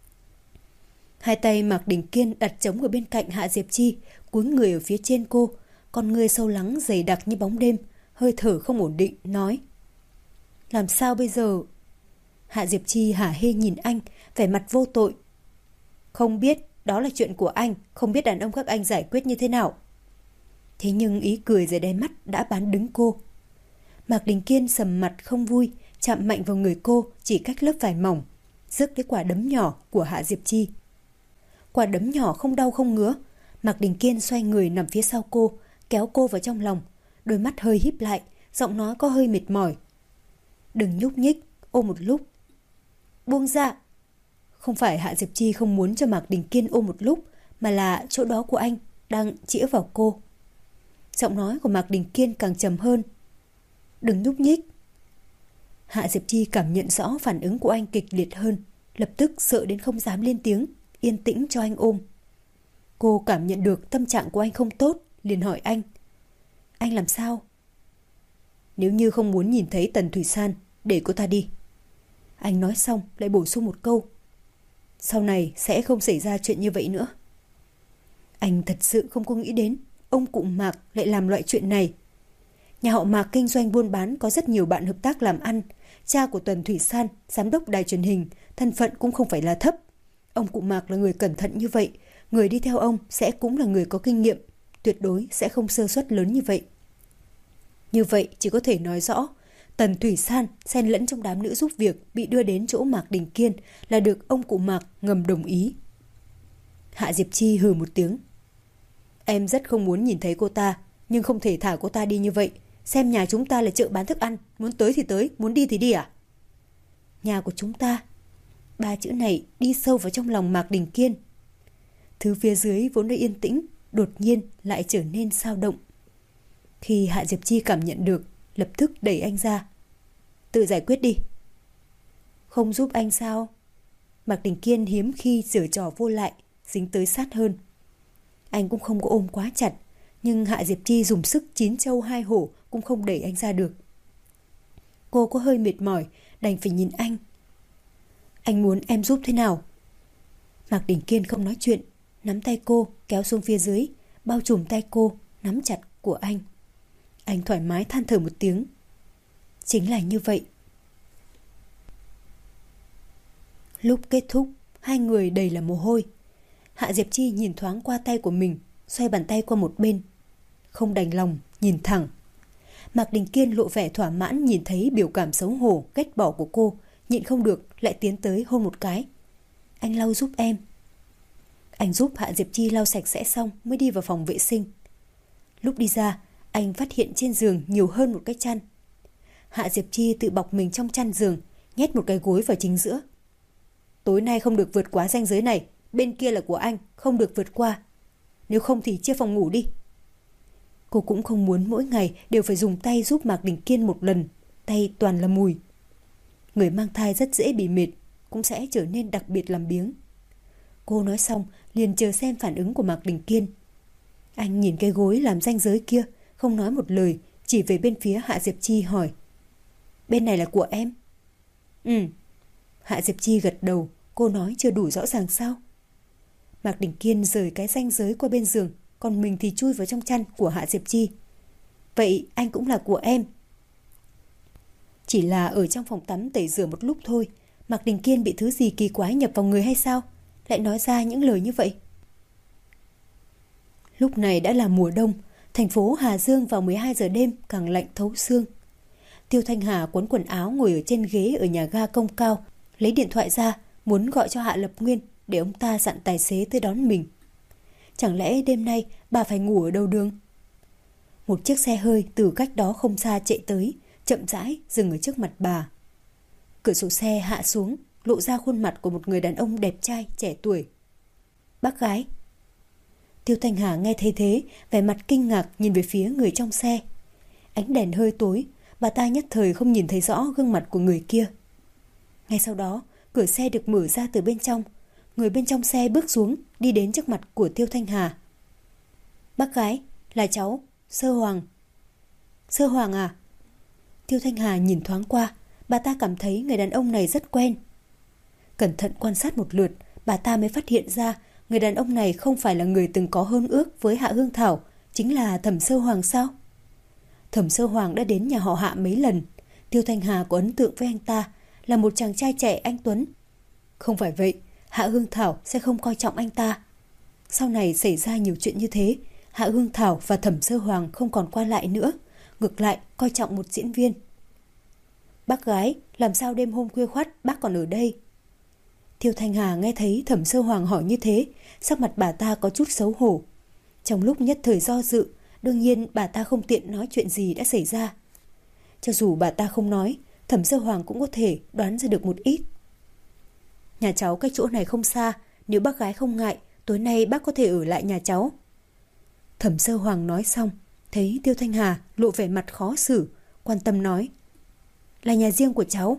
[SPEAKER 1] Hai tay Mạc Đình Kiên đặt trống ở bên cạnh Hạ Diệp Chi, cúi người ở phía trên cô, con người sâu lắng dày đặc như bóng đêm, hơi thở không ổn định, nói. Làm sao bây giờ? Hạ Diệp Chi hả hê nhìn anh, vẻ mặt vô tội. Không biết, đó là chuyện của anh, không biết đàn ông các anh giải quyết như thế nào. Thế nhưng ý cười dưới đáy mắt đã bán đứng cô. Mạc Đình Kiên sầm mặt không vui, chạm mạnh vào người cô chỉ cách lớp vải mỏng, rước cái quả đấm nhỏ của Hạ Diệp Chi. Quả đấm nhỏ không đau không ngứa. Mạc Đình Kiên xoay người nằm phía sau cô, kéo cô vào trong lòng, đôi mắt hơi híp lại, giọng nói có hơi mệt mỏi. Đừng nhúc nhích, ôm một lúc. Buông ra. Không phải Hạ Diệp Chi không muốn cho Mạc Đình Kiên ôm một lúc, mà là chỗ đó của anh đang chĩa vào cô. Giọng nói của Mạc Đình Kiên càng trầm hơn. Đừng nhúc nhích. Hạ Diệp Chi cảm nhận rõ phản ứng của anh kịch liệt hơn, lập tức sợ đến không dám lên tiếng, yên tĩnh cho anh ôm. Cô cảm nhận được tâm trạng của anh không tốt, liền hỏi anh. Anh làm sao? Nếu như không muốn nhìn thấy Tần Thủy San, để cô ta đi. Anh nói xong lại bổ sung một câu. Sau này sẽ không xảy ra chuyện như vậy nữa. Anh thật sự không có nghĩ đến ông cụ Mạc lại làm loại chuyện này. Nhà họ Mạc kinh doanh buôn bán, có rất nhiều bạn hợp tác làm ăn. Cha của Tần Thủy San, giám đốc đài truyền hình, thân phận cũng không phải là thấp. Ông cụ Mạc là người cẩn thận như vậy, người đi theo ông sẽ cũng là người có kinh nghiệm, tuyệt đối sẽ không sơ suất lớn như vậy. Như vậy chỉ có thể nói rõ, Tần Thủy San xen lẫn trong đám nữ giúp việc bị đưa đến chỗ Mạc Đình Kiên là được ông cụ Mạc ngầm đồng ý. Hạ Diệp Chi hừ một tiếng. Em rất không muốn nhìn thấy cô ta, nhưng không thể thả cô ta đi như vậy. Xem nhà chúng ta là chợ bán thức ăn, muốn tới thì tới, muốn đi thì đi à? Nhà của chúng ta. 3 chữ này đi sâu vào trong lòng Mạc Đình Kiên. Thứ phía dưới vốn đã yên tĩnh, đột nhiên lại trở nên sao động. Khi Hạ Diệp Chi cảm nhận được, lập tức đẩy anh ra. Tự giải quyết đi. Không giúp anh sao? Mạc Đình Kiên hiếm khi giở trò vô lại, dính tới sát hơn. Anh cũng không có ôm quá chặt, nhưng Hạ Diệp Chi dùng sức 9 trâu 2 hổ cũng không đẩy anh ra được. Cô có hơi mệt mỏi, đành phải nhìn anh. Anh muốn em giúp thế nào? Mạc Đình Kiên không nói chuyện, nắm tay cô kéo xuống phía dưới, bao trùm tay cô, nắm chặt của anh. Anh thoải mái than thở một tiếng. Chính là như vậy. Lúc kết thúc, hai người đầy là mồ hôi. Hạ Diệp Chi nhìn thoáng qua tay của mình, xoay bàn tay qua một bên. Không đành lòng, nhìn thẳng. Mạc Đình Kiên lộ vẻ thỏa mãn nhìn thấy biểu cảm xấu hổ, ghét bỏ của cô, nhịn không được lại tiến tới hôn một cái. Anh lau giúp em. Anh giúp Hạ Diệp Chi lau sạch sẽ xong mới đi vào phòng vệ sinh. Lúc đi ra, anh phát hiện trên giường nhiều hơn một cái chăn. Hạ Diệp Chi tự bọc mình trong chăn giường, nhét một cái gối vào chính giữa. Tối nay không được vượt quá ranh giới này, bên kia là của anh, không được vượt qua. Nếu không thì chia phòng ngủ đi. Cô cũng không muốn mỗi ngày đều phải dùng tay giúp Mạc Đình Kiên một lần, tay toàn là mùi. Người mang thai rất dễ bị mệt, cũng sẽ trở nên đặc biệt làm biếng. Cô nói xong liền chờ xem phản ứng của Mạc Đình Kiên. Anh nhìn cái gối làm ranh giới kia, không nói một lời, chỉ về bên phía Hạ Diệp Chi hỏi. Bên này là của em? Ừ. Hạ Diệp Chi gật đầu, cô nói chưa đủ rõ ràng sao? Mạc Đình Kiên rời cái ranh giới qua bên giường, còn mình thì chui vào trong chăn của Hạ Diệp Chi. Vậy anh cũng là của em. Chỉ là ở trong phòng tắm tẩy rửa một lúc thôi, Mạc Đình Kiên bị thứ gì kỳ quái nhập vào người hay sao? Lại nói ra những lời như vậy. Lúc này đã là mùa đông, thành phố Hà Dương vào 12 giờ đêm càng lạnh thấu xương. Tiêu Thanh Hà quấn quần áo ngồi ở trên ghế ở nhà ga Công Cao, lấy điện thoại ra, muốn gọi cho Hạ Lập Nguyên để ông ta dặn tài xế tới đón mình. Chẳng lẽ đêm nay bà phải ngủ ở đầu đường? Một chiếc xe hơi từ cách đó không xa chạy tới, chậm rãi dừng ở trước mặt bà. Cửa sổ xe hạ xuống, lộ ra khuôn mặt của một người đàn ông đẹp trai trẻ tuổi. Bác gái. Tiêu Thanh Hà nghe thấy thế, vẻ mặt kinh ngạc nhìn về phía người trong xe. Ánh đèn hơi tối, bà ta nhất thời không nhìn thấy rõ gương mặt của người kia. Ngay sau đó, cửa xe được mở ra từ bên trong. Người bên trong xe bước xuống, đi đến trước mặt của Tiêu Thanh Hà. Bác gái, là cháu, Sơ Hoàng. Sơ Hoàng à? Tiêu Thanh Hà nhìn thoáng qua, bà ta cảm thấy người đàn ông này rất quen. Cẩn thận quan sát một lượt, bà ta mới phát hiện ra người đàn ông này không phải là người từng có hôn ước với Hạ Hương Thảo, chính là Thẩm Sơ Hoàng sao? Thẩm Sơ Hoàng đã đến nhà họ Hạ mấy lần. Tiêu Thanh Hà có ấn tượng với anh ta, là một chàng trai trẻ anh tuấn. Không phải vậy, Hạ Hương Thảo sẽ không coi trọng anh ta. Sau này xảy ra nhiều chuyện như thế, Hạ Hương Thảo và Thẩm Sơ Hoàng không còn qua lại nữa, ngược lại coi trọng một diễn viên. Bác gái, làm sao đêm hôm khuya khoắt bác còn ở đây? Tiêu Thanh Hà nghe thấy Thẩm Sơ Hoàng hỏi như thế, sắc mặt bà ta có chút xấu hổ. Trong lúc nhất thời do dự, đương nhiên bà ta không tiện nói chuyện gì đã xảy ra. Cho dù bà ta không nói, Thẩm Sơ Hoàng cũng có thể đoán ra được một ít. Nhà cháu cách chỗ này không xa, nếu bác gái không ngại, tối nay bác có thể ở lại nhà cháu. Thẩm Sơ Hoàng nói xong, thấy Tiêu Thanh Hà lộ vẻ mặt khó xử, quan tâm nói. Là nhà riêng của cháu.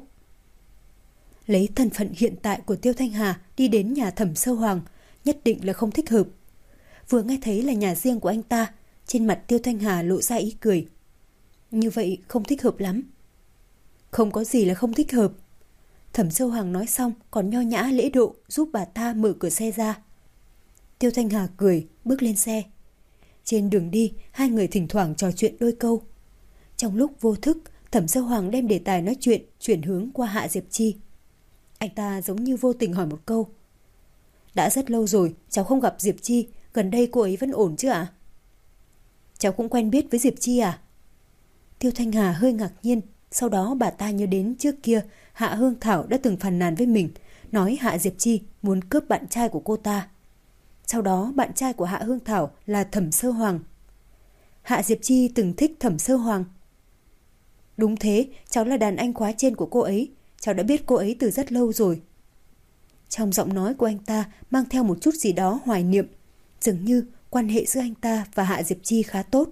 [SPEAKER 1] Lấy thân phận hiện tại của Tiêu Thanh Hà đi đến nhà Thẩm Sơ Hoàng, nhất định là không thích hợp. Vừa nghe thấy là nhà riêng của anh ta, trên mặt Tiêu Thanh Hà lộ ra ý cười. Như vậy không thích hợp lắm. Không có gì là không thích hợp. Thẩm Sơ Hoàng nói xong còn nho nhã lễ độ giúp bà ta mở cửa xe ra. Tiêu Thanh Hà cười, bước lên xe. Trên đường đi, hai người thỉnh thoảng trò chuyện đôi câu. Trong lúc vô thức, Thẩm Sơ Hoàng đem đề tài nói chuyện chuyển hướng qua Hạ Diệp Chi. Anh ta giống như vô tình hỏi một câu. Đã rất lâu rồi cháu không gặp Diệp Chi, gần đây cô ấy vẫn ổn chứ ạ? Cháu cũng quen biết với Diệp Chi à? Tiêu Thanh Hà hơi ngạc nhiên, sau đó bà ta nhớ đến trước kia Hạ Hương Thảo đã từng phàn nàn với mình, nói Hạ Diệp Chi muốn cướp bạn trai của cô ta. Sau đó bạn trai của Hạ Hương Thảo là Thẩm Sơ Hoàng. Hạ Diệp Chi từng thích Thẩm Sơ Hoàng. Đúng thế, cháu là đàn anh khóa trên của cô ấy, cháu đã biết cô ấy từ rất lâu rồi. Trong giọng nói của anh ta mang theo một chút gì đó hoài niệm, dường như quan hệ giữa anh ta và Hạ Diệp Chi khá tốt.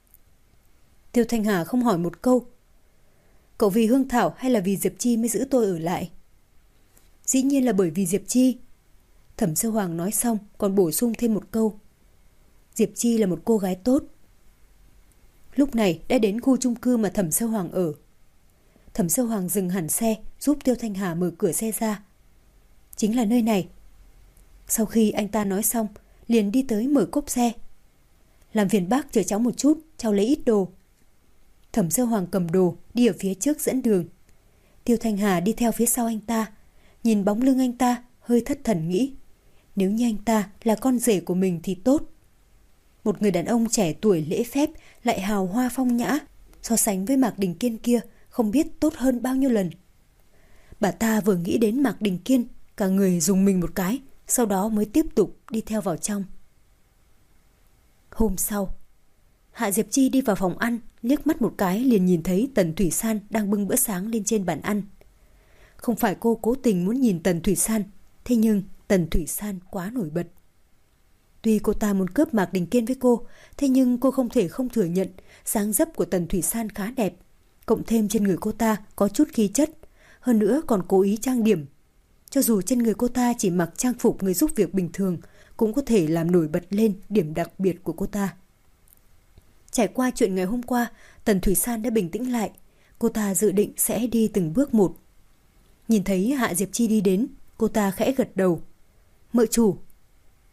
[SPEAKER 1] Tiêu Thanh Hà không hỏi một câu. Cậu vì Hương Thảo hay là vì Diệp Chi mới giữ tôi ở lại? Dĩ nhiên là bởi vì Diệp Chi. Thẩm Sơ Hoàng nói xong còn bổ sung thêm một câu. Diệp Chi là một cô gái tốt. Lúc này đã đến khu chung cư mà Thẩm Sơ Hoàng ở. Thẩm Sơ Hoàng dừng hẳn xe, giúp Tiêu Thanh Hà mở cửa xe ra. Chính là nơi này. Sau khi anh ta nói xong, liền đi tới mở cốp xe. Làm phiền bác chờ cháu một chút, cháu lấy ít đồ. Thẩm Sơ Hoàng cầm đồ, đi ở phía trước dẫn đường. Tiêu Thanh Hà đi theo phía sau anh ta, nhìn bóng lưng anh ta, hơi thất thần nghĩ. Nếu như anh ta là con rể của mình thì tốt. Một người đàn ông trẻ tuổi lễ phép, lại hào hoa phong nhã, so sánh với Mạc Đình Kiên kia, không biết tốt hơn bao nhiêu lần. Bà ta vừa nghĩ đến Mạc Đình Kiên, cả người rùng mình một cái, sau đó mới tiếp tục đi theo vào trong. Hôm sau, Hạ Diệp Chi đi vào phòng ăn, liếc mắt một cái liền nhìn thấy Tần Thủy San đang bưng bữa sáng lên trên bàn ăn. Không phải cô cố tình muốn nhìn Tần Thủy San, thế nhưng Tần Thủy San quá nổi bật. Tuy cô ta muốn cướp Mạc Đình Kiên với cô, thế nhưng cô không thể không thừa nhận dáng dấp của Tần Thủy San khá đẹp, cộng thêm trên người cô ta có chút khí chất, hơn nữa còn cố ý trang điểm. Cho dù trên người cô ta chỉ mặc trang phục người giúp việc bình thường, cũng có thể làm nổi bật lên điểm đặc biệt của cô ta. Trải qua chuyện ngày hôm qua, Tần Thủy San đã bình tĩnh lại. Cô ta dự định sẽ đi từng bước một. Nhìn thấy Hạ Diệp Chi đi đến, cô ta khẽ gật đầu. Mợ chủ.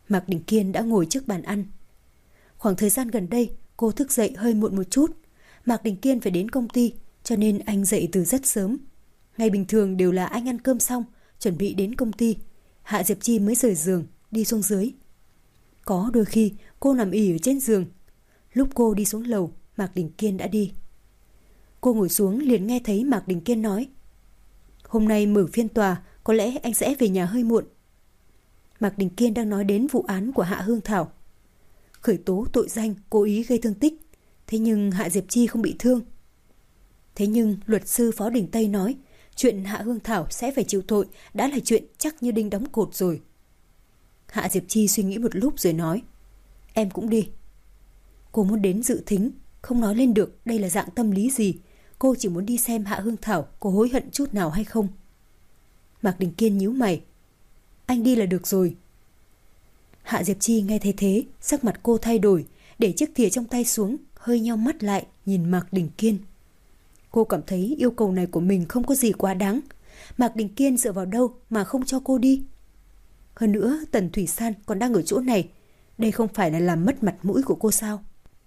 [SPEAKER 1] Mạc Đình Kiên đã ngồi trước bàn ăn. Khoảng thời gian gần đây, cô thức dậy hơi muộn một chút. Mạc Đình Kiên phải đến công ty, cho nên anh dậy từ rất sớm. Ngày bình thường đều là anh ăn cơm xong, chuẩn bị đến công ty. Hạ Diệp Chi mới rời giường, đi xuống dưới. Có đôi khi cô nằm ì ở trên giường. Lúc cô đi xuống lầu, Mạc Đình Kiên đã đi. Cô ngồi xuống liền nghe thấy Mạc Đình Kiên nói: "Hôm nay mở phiên tòa, có lẽ anh sẽ về nhà hơi muộn." Mạc Đình Kiên đang nói đến vụ án của Hạ Hương Thảo. Khởi tố tội danh cố ý gây thương tích. Thế nhưng Hạ Diệp Chi không bị thương. Thế nhưng luật sư Phó Đình Tây nói chuyện Hạ Hương Thảo sẽ phải chịu tội đã là chuyện chắc như đinh đóng cột rồi. Hạ Diệp Chi suy nghĩ một lúc rồi nói: "Em cũng đi." Cô muốn đến dự thính, không nói lên được đây là dạng tâm lý gì. Cô chỉ muốn đi xem Hạ Hương Thảo có hối hận chút nào hay không. Mạc Đình Kiên nhíu mày: "Anh đi là được rồi." Hạ Diệp Chi nghe thấy thế, sắc mặt cô thay đổi, để chiếc thìa trong tay xuống, hơi nheo mắt lại nhìn Mạc Đình Kiên. Cô cảm thấy yêu cầu này của mình không có gì quá đáng. Mạc Đình Kiên dựa vào đâu mà không cho cô đi? Hơn nữa Tần Thủy San còn đang ở chỗ này, đây không phải là làm mất mặt mũi của cô sao?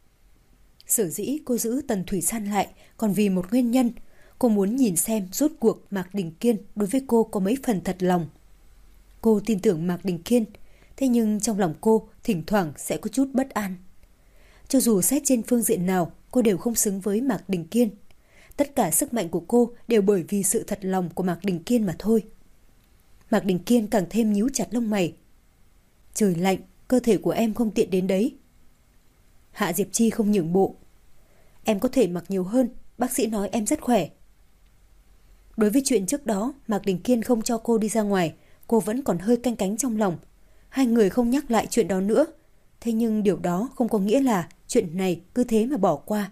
[SPEAKER 1] Sở dĩ cô giữ Tần Thủy San lại còn vì một nguyên nhân. Cô muốn nhìn xem rốt cuộc Mạc Đình Kiên đối với cô có mấy phần thật lòng. Cô tin tưởng Mạc Đình Kiên, thế nhưng trong lòng cô thỉnh thoảng sẽ có chút bất an. Cho dù xét trên phương diện nào, cô đều không xứng với Mạc Đình Kiên. Tất cả sức mạnh của cô đều bởi vì sự thật lòng của Mạc Đình Kiên mà thôi. Mạc Đình Kiên càng thêm nhíu chặt lông mày. Trời lạnh, cơ thể của em không tiện đến đấy. Hạ Diệp Chi không nhượng bộ. Em có thể mặc nhiều hơn, bác sĩ nói em rất khỏe. Đối với chuyện trước đó, Mạc Đình Kiên không cho cô đi ra ngoài, cô vẫn còn hơi canh cánh trong lòng. Hai người không nhắc lại chuyện đó nữa. Thế nhưng điều đó không có nghĩa là chuyện này cứ thế mà bỏ qua.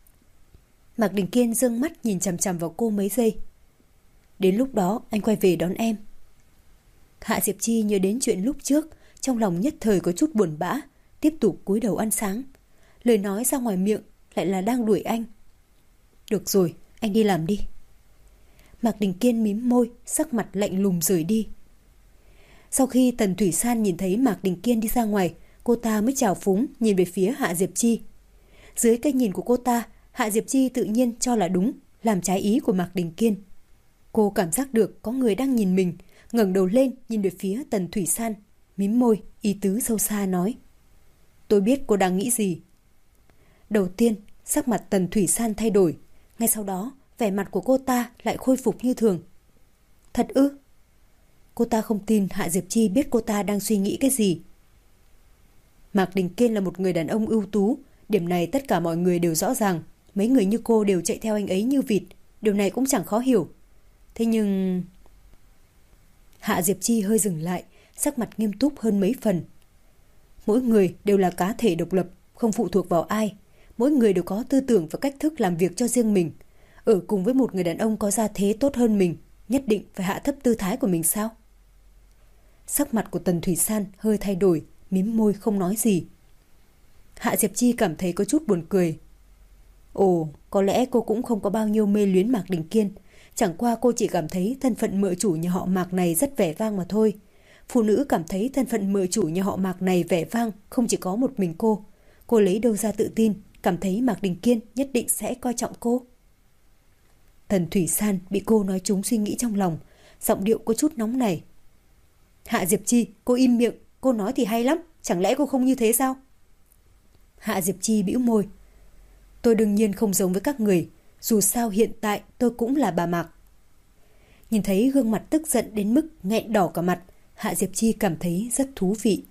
[SPEAKER 1] Mạc Đình Kiên giương mắt nhìn chằm chằm vào cô mấy giây. Đến lúc đó anh quay về đón em. Hạ Diệp Chi nhớ đến chuyện lúc trước, trong lòng nhất thời có chút buồn bã, tiếp tục cúi đầu ăn sáng. Lời nói ra ngoài miệng lại là đang đuổi anh. Được rồi, anh đi làm đi. Mạc Đình Kiên mím môi, sắc mặt lạnh lùng rời đi. Sau khi Tần Thủy San nhìn thấy Mạc Đình Kiên đi ra ngoài, cô ta mới chào phúng nhìn về phía Hạ Diệp Chi. Dưới cái nhìn của cô ta, Hạ Diệp Chi tự nhiên cho là đúng, làm trái ý của Mạc Đình Kiên. Cô cảm giác được có người đang nhìn mình, ngẩng đầu lên nhìn về phía Tần Thủy San, mím môi, ý tứ sâu xa nói: Tôi biết cô đang nghĩ gì. Đầu tiên, sắc mặt Tần Thủy San thay đổi, ngay sau đó, vẻ mặt của cô ta lại khôi phục như thường. Thật ư? Cô ta không tin Hạ Diệp Chi biết cô ta đang suy nghĩ cái gì. Mạc Đình Kiên là một người đàn ông ưu tú, điểm này tất cả mọi người đều rõ ràng. Mấy người như cô đều chạy theo anh ấy như vịt, điều này cũng chẳng khó hiểu. Thế nhưng... Hạ Diệp Chi hơi dừng lại, sắc mặt nghiêm túc hơn mấy phần. Mỗi người đều là cá thể độc lập, không phụ thuộc vào ai. Mỗi người đều có tư tưởng và cách thức làm việc cho riêng mình. Ở cùng với một người đàn ông có gia thế tốt hơn mình, nhất định phải hạ thấp tư thái của mình sao? Sắc mặt của Tần Thủy San hơi thay đổi, mím môi không nói gì. Hạ Diệp Chi cảm thấy có chút buồn cười. Ồ, có lẽ cô cũng không có bao nhiêu mê luyến Mạc Đình Kiên. Chẳng qua cô chỉ cảm thấy thân phận mợ chủ nhà họ Mạc này rất vẻ vang mà thôi. Phụ nữ cảm thấy thân phận mợ chủ nhà họ Mạc này vẻ vang không chỉ có một mình cô. Cô lấy đâu ra tự tin, cảm thấy Mạc Đình Kiên nhất định sẽ coi trọng cô. Tần Thủy San bị cô nói trúng suy nghĩ trong lòng, giọng điệu có chút nóng nảy. Hạ Diệp Chi, cô im miệng, cô nói thì hay lắm, chẳng lẽ cô không như thế sao? Hạ Diệp Chi bĩu môi. Tôi đương nhiên không giống với các người, dù sao hiện tại tôi cũng là bà Mạc. Nhìn thấy gương mặt tức giận đến mức nghẹn đỏ cả mặt, Hạ Diệp Chi cảm thấy rất thú vị.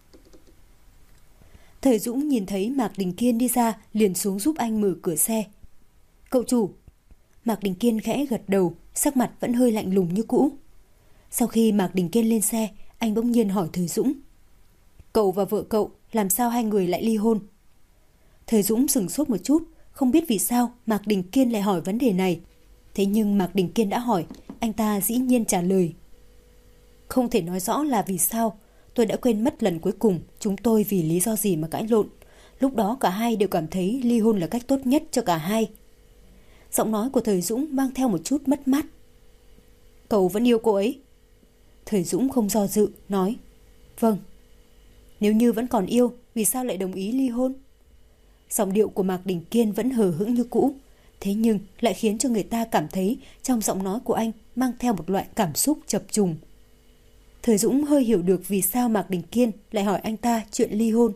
[SPEAKER 1] Thời Dũng nhìn thấy Mạc Đình Kiên đi ra, liền xuống giúp anh mở cửa xe. Cậu chủ. Mạc Đình Kiên khẽ gật đầu, sắc mặt vẫn hơi lạnh lùng như cũ. Sau khi Mạc Đình Kiên lên xe, anh bỗng nhiên hỏi Thời Dũng. Cậu và vợ cậu, làm sao hai người lại ly hôn? Thời Dũng sửng sốt một chút, không biết vì sao Mạc Đình Kiên lại hỏi vấn đề này. Thế nhưng Mạc Đình Kiên đã hỏi, anh ta dĩ nhiên trả lời. Không thể nói rõ là vì sao, tôi đã quên mất lần cuối cùng chúng tôi vì lý do gì mà cãi lộn. Lúc đó cả hai đều cảm thấy ly hôn là cách tốt nhất cho cả hai. Giọng nói của Thời Dũng mang theo một chút mất mát. Cậu vẫn yêu cô ấy? Thời Dũng không do dự, nói. Vâng. Nếu như vẫn còn yêu, vì sao lại đồng ý ly hôn? Giọng điệu của Mạc Đình Kiên vẫn hờ hững như cũ, thế nhưng lại khiến cho người ta cảm thấy trong giọng nói của anh mang theo một loại cảm xúc chập trùng. Thời Dũng hơi hiểu được vì sao Mạc Đình Kiên lại hỏi anh ta chuyện ly hôn.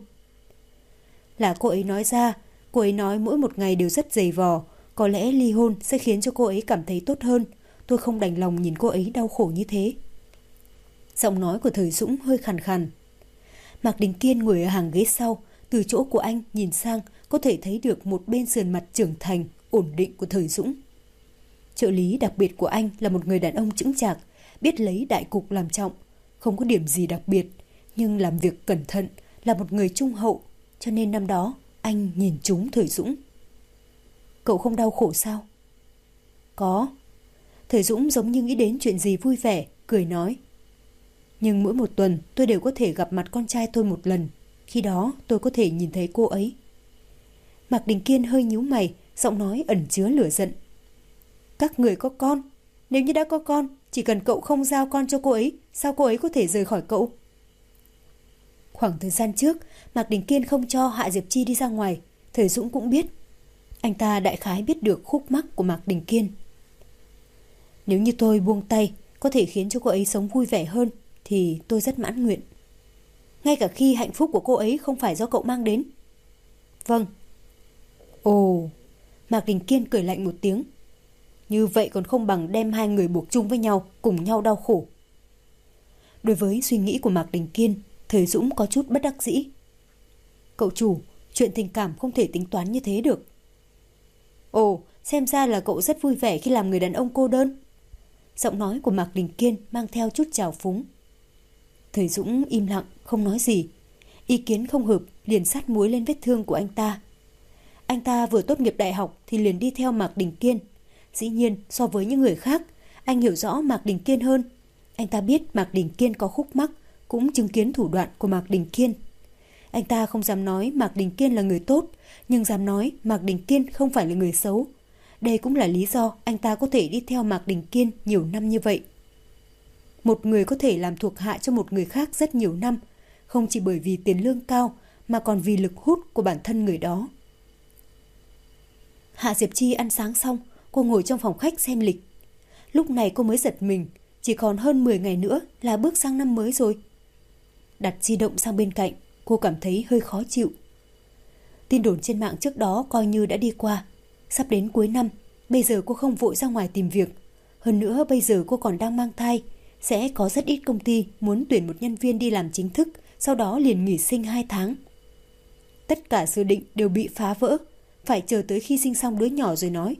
[SPEAKER 1] Là cô ấy nói ra, cô ấy nói mỗi một ngày đều rất dày vò, có lẽ ly hôn sẽ khiến cho cô ấy cảm thấy tốt hơn, tôi không đành lòng nhìn cô ấy đau khổ như thế. Giọng nói của Thời Dũng hơi khàn khàn. Mạc Đình Kiên ngồi ở hàng ghế sau, từ chỗ của anh nhìn sang có thể thấy được một bên sườn mặt trưởng thành, ổn định của Thời Dũng. Trợ lý đặc biệt của anh là một người đàn ông chững chạc, biết lấy đại cục làm trọng, không có điểm gì đặc biệt, nhưng làm việc cẩn thận, là một người trung hậu, cho nên năm đó anh nhìn trúng Thời Dũng. Cậu không đau khổ sao? Có. Thời Dũng giống như nghĩ đến chuyện gì vui vẻ, cười nói. Nhưng mỗi một tuần tôi đều có thể gặp mặt con trai tôi một lần, khi đó tôi có thể nhìn thấy cô ấy. Mạc Đình Kiên hơi nhíu mày, giọng nói ẩn chứa lửa giận. Các người có con, nếu như đã có con, chỉ cần cậu không giao con cho cô ấy, sao cô ấy có thể rời khỏi cậu? Khoảng thời gian trước, Mạc Đình Kiên không cho Hạ Diệp Chi đi ra ngoài, Thời Dũng cũng biết. Anh ta đại khái biết được khúc mắc của Mạc Đình Kiên. Nếu như tôi buông tay, có thể khiến cho cô ấy sống vui vẻ hơn, thì tôi rất mãn nguyện. Ngay cả khi hạnh phúc của cô ấy không phải do cậu mang đến. Vâng. Ồ, Mạc Đình Kiên cười lạnh một tiếng. Như vậy còn không bằng đem hai người buộc chung với nhau, cùng nhau đau khổ. Đối với suy nghĩ của Mạc Đình Kiên, Thời Dũng có chút bất đắc dĩ. Cậu chủ, chuyện tình cảm không thể tính toán như thế được. Ồ, xem ra là cậu rất vui vẻ khi làm người đàn ông cô đơn. Giọng nói của Mạc Đình Kiên mang theo chút trào phúng. Thời Dũng im lặng, không nói gì. Ý kiến không hợp liền sát muối lên vết thương của anh ta. Anh ta vừa tốt nghiệp đại học thì liền đi theo Mạc Đình Kiên. Dĩ nhiên, so với những người khác, anh hiểu rõ Mạc Đình Kiên hơn. Anh ta biết Mạc Đình Kiên có khúc mắc, cũng chứng kiến thủ đoạn của Mạc Đình Kiên. Anh ta không dám nói Mạc Đình Kiên là người tốt, nhưng dám nói Mạc Đình Kiên không phải là người xấu. Đây cũng là lý do anh ta có thể đi theo Mạc Đình Kiên nhiều năm như vậy. Một người có thể làm thuộc hạ cho một người khác rất nhiều năm, không chỉ bởi vì tiền lương cao, mà còn vì lực hút của bản thân người đó. Hạ Diệp Chi ăn sáng xong, cô ngồi trong phòng khách xem lịch. Lúc này cô mới giật mình, chỉ còn hơn 10 ngày nữa là bước sang năm mới rồi. Đặt di động sang bên cạnh, cô cảm thấy hơi khó chịu. Tin đồn trên mạng trước đó coi như đã đi qua. Sắp đến cuối năm, bây giờ cô không vội ra ngoài tìm việc. Hơn nữa bây giờ cô còn đang mang thai. Sẽ có rất ít công ty muốn tuyển một nhân viên đi làm chính thức, sau đó liền nghỉ sinh 2 tháng. Tất cả dự định đều bị phá vỡ, phải chờ tới khi sinh xong đứa nhỏ rồi nói.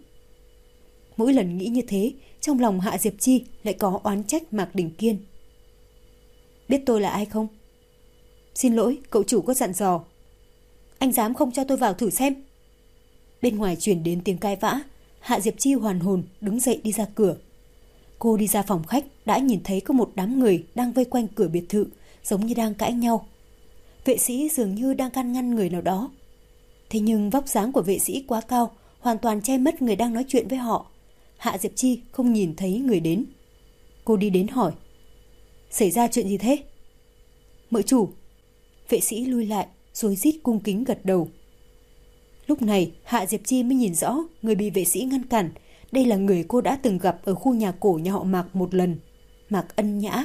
[SPEAKER 1] Mỗi lần nghĩ như thế, trong lòng Hạ Diệp Chi lại có oán trách Mạc Đình Kiên. Biết tôi là ai không? Xin lỗi, cậu chủ có dặn dò. Anh dám không cho tôi vào thử xem? Bên ngoài truyền đến tiếng cãi vã. Hạ Diệp Chi hoàn hồn đứng dậy đi ra cửa. Cô đi ra phòng khách đã nhìn thấy có một đám người đang vây quanh cửa biệt thự, giống như đang cãi nhau. Vệ sĩ dường như đang can ngăn người nào đó. Thế nhưng vóc dáng của vệ sĩ quá cao, hoàn toàn che mất người đang nói chuyện với họ. Hạ Diệp Chi không nhìn thấy người đến. Cô đi đến hỏi. Xảy ra chuyện gì thế? Mợ chủ. Vệ sĩ lui lại, rối rít cung kính gật đầu. Lúc này Hạ Diệp Chi mới nhìn rõ người bị vệ sĩ ngăn cản. Đây là người cô đã từng gặp ở khu nhà cổ nhà họ Mạc một lần, Mạc Ân Nhã.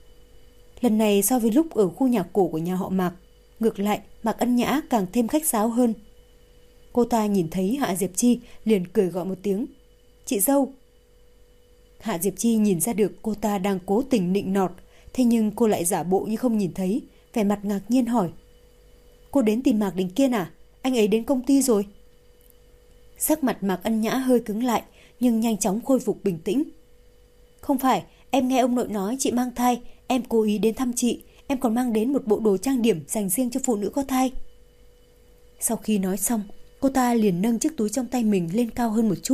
[SPEAKER 1] Lần này so với lúc ở khu nhà cổ của nhà họ Mạc, ngược lại Mạc Ân Nhã càng thêm khách sáo hơn. Cô ta nhìn thấy Hạ Diệp Chi liền cười gọi một tiếng. Chị dâu. Hạ Diệp Chi nhìn ra được cô ta đang cố tình nịnh nọt, thế nhưng cô lại giả bộ như không nhìn thấy, vẻ mặt ngạc nhiên hỏi. Cô đến tìm Mạc Đình Kiên à? Anh ấy đến công ty rồi. Sắc mặt Mạc Ân Nhã hơi cứng lại, nhưng nhanh chóng khôi phục bình tĩnh. Không phải, em nghe ông nội nói chị mang thai, em cố ý đến thăm chị, em còn mang đến một bộ đồ trang điểm dành riêng cho phụ nữ có thai. Sau khi nói xong, cô ta liền nâng chiếc túi trong tay mình lên cao hơn một chút.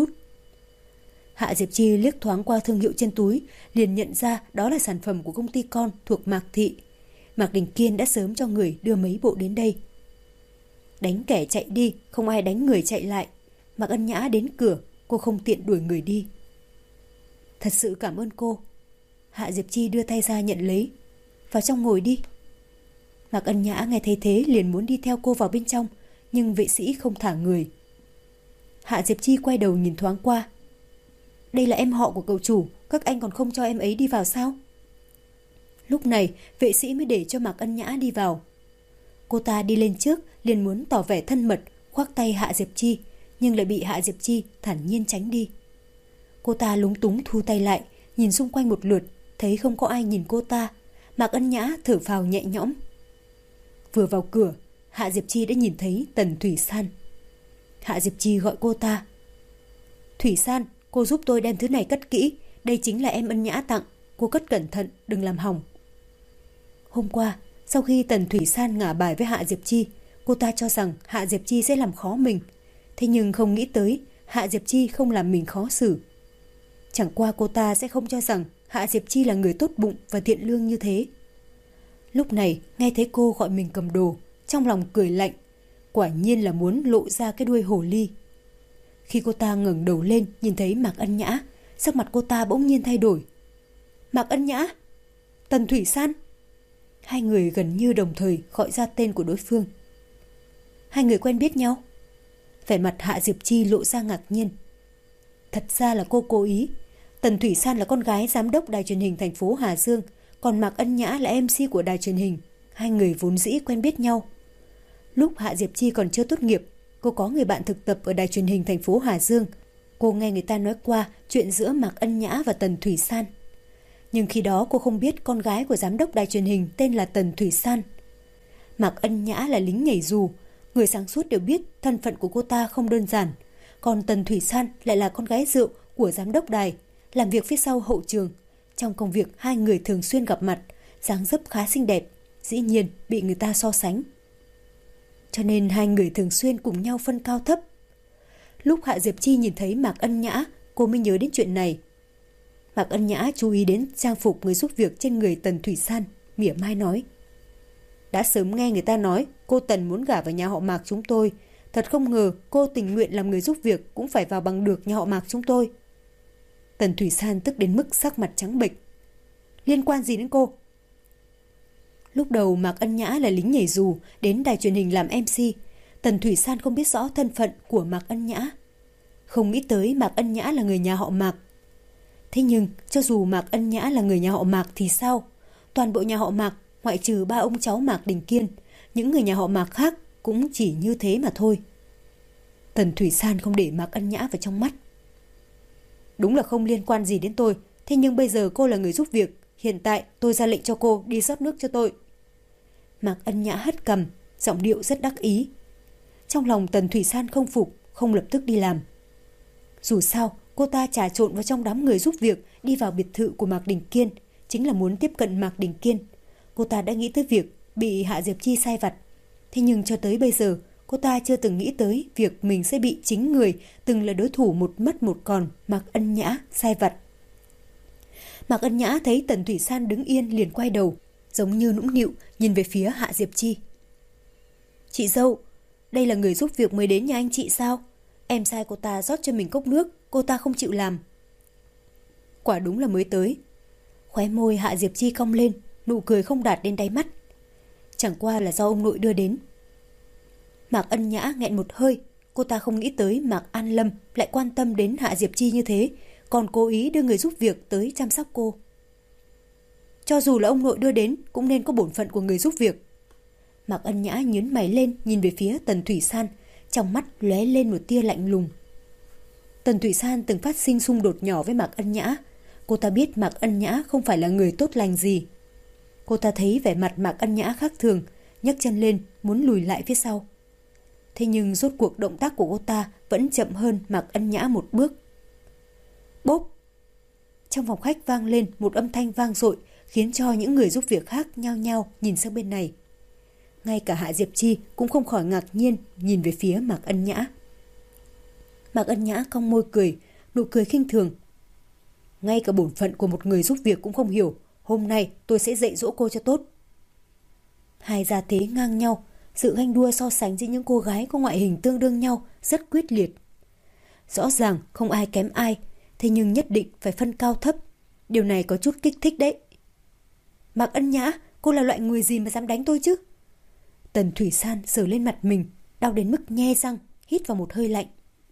[SPEAKER 1] Hạ Diệp Chi liếc thoáng qua thương hiệu trên túi, liền nhận ra đó là sản phẩm của công ty con thuộc Mạc Thị. Mạc Đình Kiên đã sớm cho người đưa mấy bộ đến đây. Đánh kẻ chạy đi, không ai đánh người chạy lại. Mạc Ân Nhã đến cửa, cô không tiện đuổi người đi. Thật sự cảm ơn cô. Hạ Diệp Chi đưa tay ra nhận lấy. Vào trong ngồi đi. Mạc Ân Nhã nghe thấy thế liền muốn đi theo cô vào bên trong, nhưng vệ sĩ không thả người. Hạ Diệp Chi quay đầu nhìn thoáng qua. Đây là em họ của cậu chủ, các anh còn không cho em ấy đi vào sao? Lúc này vệ sĩ mới để cho Mạc Ân Nhã đi vào. Cô ta đi lên trước liền muốn tỏ vẻ thân mật, khoác tay Hạ Diệp Chi, nhưng lại bị Hạ Diệp Chi thản nhiên tránh đi. Cô ta lúng túng thu tay lại, nhìn xung quanh một lượt, thấy không có ai nhìn cô ta. Mạc Ân Nhã thở phào nhẹ nhõm. Vừa vào cửa, Hạ Diệp Chi đã nhìn thấy Tần Thủy San. Hạ Diệp Chi gọi cô ta. Thủy San, cô giúp tôi đem thứ này cất kỹ, đây chính là em Ân Nhã tặng, cô cất cẩn thận, đừng làm hỏng. Hôm qua, sau khi Tần Thủy San ngả bài với Hạ Diệp Chi, cô ta cho rằng Hạ Diệp Chi sẽ làm khó mình. Thế nhưng không nghĩ tới Hạ Diệp Chi không làm mình khó xử. Chẳng qua cô ta sẽ không cho rằng Hạ Diệp Chi là người tốt bụng và thiện lương như thế. Lúc này nghe thấy cô gọi mình cầm đồ, trong lòng cười lạnh, quả nhiên là muốn lộ ra cái đuôi hổ ly. Khi cô ta ngẩng đầu lên nhìn thấy Mạc Ân Nhã, sắc mặt cô ta bỗng nhiên thay đổi. Mạc Ân Nhã, Tần Thủy San. Hai người gần như đồng thời gọi ra tên của đối phương. Hai người quen biết nhau? Vẻ mặt Hạ Diệp Chi lộ ra ngạc nhiên. Thật ra là cô cố ý. Tần Thủy San là con gái giám đốc đài truyền hình thành phố Hà Dương, còn Mạc Ân Nhã là MC của đài truyền hình. Hai người vốn dĩ quen biết nhau. Lúc Hạ Diệp Chi còn chưa tốt nghiệp, cô có người bạn thực tập ở đài truyền hình thành phố Hà Dương. Cô nghe người ta nói qua chuyện giữa Mạc Ân Nhã và Tần Thủy San. Nhưng khi đó cô không biết con gái của giám đốc đài truyền hình tên là Tần Thủy San. Mạc Ân Nhã là lính nhảy dù, người sáng suốt đều biết thân phận của cô ta không đơn giản. Còn Tần Thủy San lại là con gái rượu của giám đốc đài, làm việc phía sau hậu trường. Trong công việc hai người thường xuyên gặp mặt, dáng dấp khá xinh đẹp, dĩ nhiên bị người ta so sánh. Cho nên hai người thường xuyên cùng nhau phân cao thấp. Lúc Hạ Diệp Chi nhìn thấy Mạc Ân Nhã, cô mới nhớ đến chuyện này. Mạc Ân Nhã chú ý đến trang phục người giúp việc trên người Tần Thủy San, mỉa mai nói. Đã sớm nghe người ta nói cô Tần muốn gả vào nhà họ Mạc chúng tôi. Thật không ngờ cô tình nguyện làm người giúp việc cũng phải vào bằng được nhà họ Mạc chúng tôi. Tần Thủy San tức đến mức sắc mặt trắng bệch. Liên quan gì đến cô? Lúc đầu Mạc Ân Nhã là lính nhảy dù đến đài truyền hình làm MC. Tần Thủy San không biết rõ thân phận của Mạc Ân Nhã. Không nghĩ tới Mạc Ân Nhã là người nhà họ Mạc. Thế nhưng cho dù Mạc Ân Nhã là người nhà họ Mạc thì sao? Toàn bộ nhà họ Mạc ngoại trừ ba ông cháu Mạc Đình Kiên, những người nhà họ Mạc khác cũng chỉ như thế mà thôi. Tần Thủy San không để Mạc Ân Nhã vào trong mắt. Đúng là không liên quan gì đến tôi, thế nhưng bây giờ cô là người giúp việc, hiện tại tôi ra lệnh cho cô đi rót nước cho tôi. Mạc Ân Nhã hất cằm, giọng điệu rất đắc ý. Trong lòng Tần Thủy San không phục, không lập tức đi làm. Dù sao, cô ta trà trộn vào trong đám người giúp việc đi vào biệt thự của Mạc Đình Kiên, chính là muốn tiếp cận Mạc Đình Kiên. Cô ta đã nghĩ tới việc bị Hạ Diệp Chi sai vặt. Thế nhưng cho tới bây giờ, cô ta chưa từng nghĩ tới việc mình sẽ bị chính người từng là đối thủ một mất một còn Mạc Ân Nhã sai vặt. Mạc Ân Nhã thấy Tần Thủy San đứng yên liền quay đầu, giống như nũng nịu nhìn về phía Hạ Diệp Chi. Chị dâu, đây là người giúp việc mới đến nhà anh chị sao? Em sai cô ta rót cho mình cốc nước, cô ta không chịu làm. Quả đúng là mới tới. Khóe môi Hạ Diệp Chi cong lên, nụ cười không đạt đến đáy mắt. Chẳng qua là do ông nội đưa đến. Mạc Ân Nhã nghẹn một hơi, cô ta không nghĩ tới Mạc An Lâm lại quan tâm đến Hạ Diệp Chi như thế, còn cố ý đưa người giúp việc tới chăm sóc cô. Cho dù là ông nội đưa đến cũng nên có bổn phận của người giúp việc. Mạc Ân Nhã nhướng mày lên nhìn về phía Tần Thủy San, trong mắt lóe lên một tia lạnh lùng. Tần Thủy San từng phát sinh xung đột nhỏ với Mạc Ân Nhã. Cô ta biết Mạc Ân Nhã không phải là người tốt lành gì. Cô ta thấy vẻ mặt Mạc Ân Nhã khác thường, nhấc chân lên muốn lùi lại phía sau. Thế nhưng rốt cuộc động tác của cô ta vẫn chậm hơn Mạc Ân Nhã một bước. Bốp! Trong phòng khách vang lên một âm thanh vang dội, khiến cho những người giúp việc khác nhao nhao nhìn sang bên này. Ngay cả Hạ Diệp Chi cũng không khỏi ngạc nhiên nhìn về phía Mạc Ân Nhã. Mạc Ân Nhã cong môi cười, nụ cười khinh thường. Ngay cả bổn phận của một người giúp việc cũng không hiểu, hôm nay tôi sẽ dạy dỗ cô cho tốt. Hai gia thế ngang nhau, sự ganh đua so sánh giữa những cô gái có ngoại hình tương đương nhau rất quyết liệt. Rõ ràng không ai kém ai, thế nhưng nhất định phải phân cao thấp. Điều này có chút kích thích đấy. Mạc Ân Nhã, cô là loại người gì mà dám đánh tôi chứ? Tần Thủy San sờ lên mặt mình, đau đến mức nhe răng, hít vào một hơi lạnh.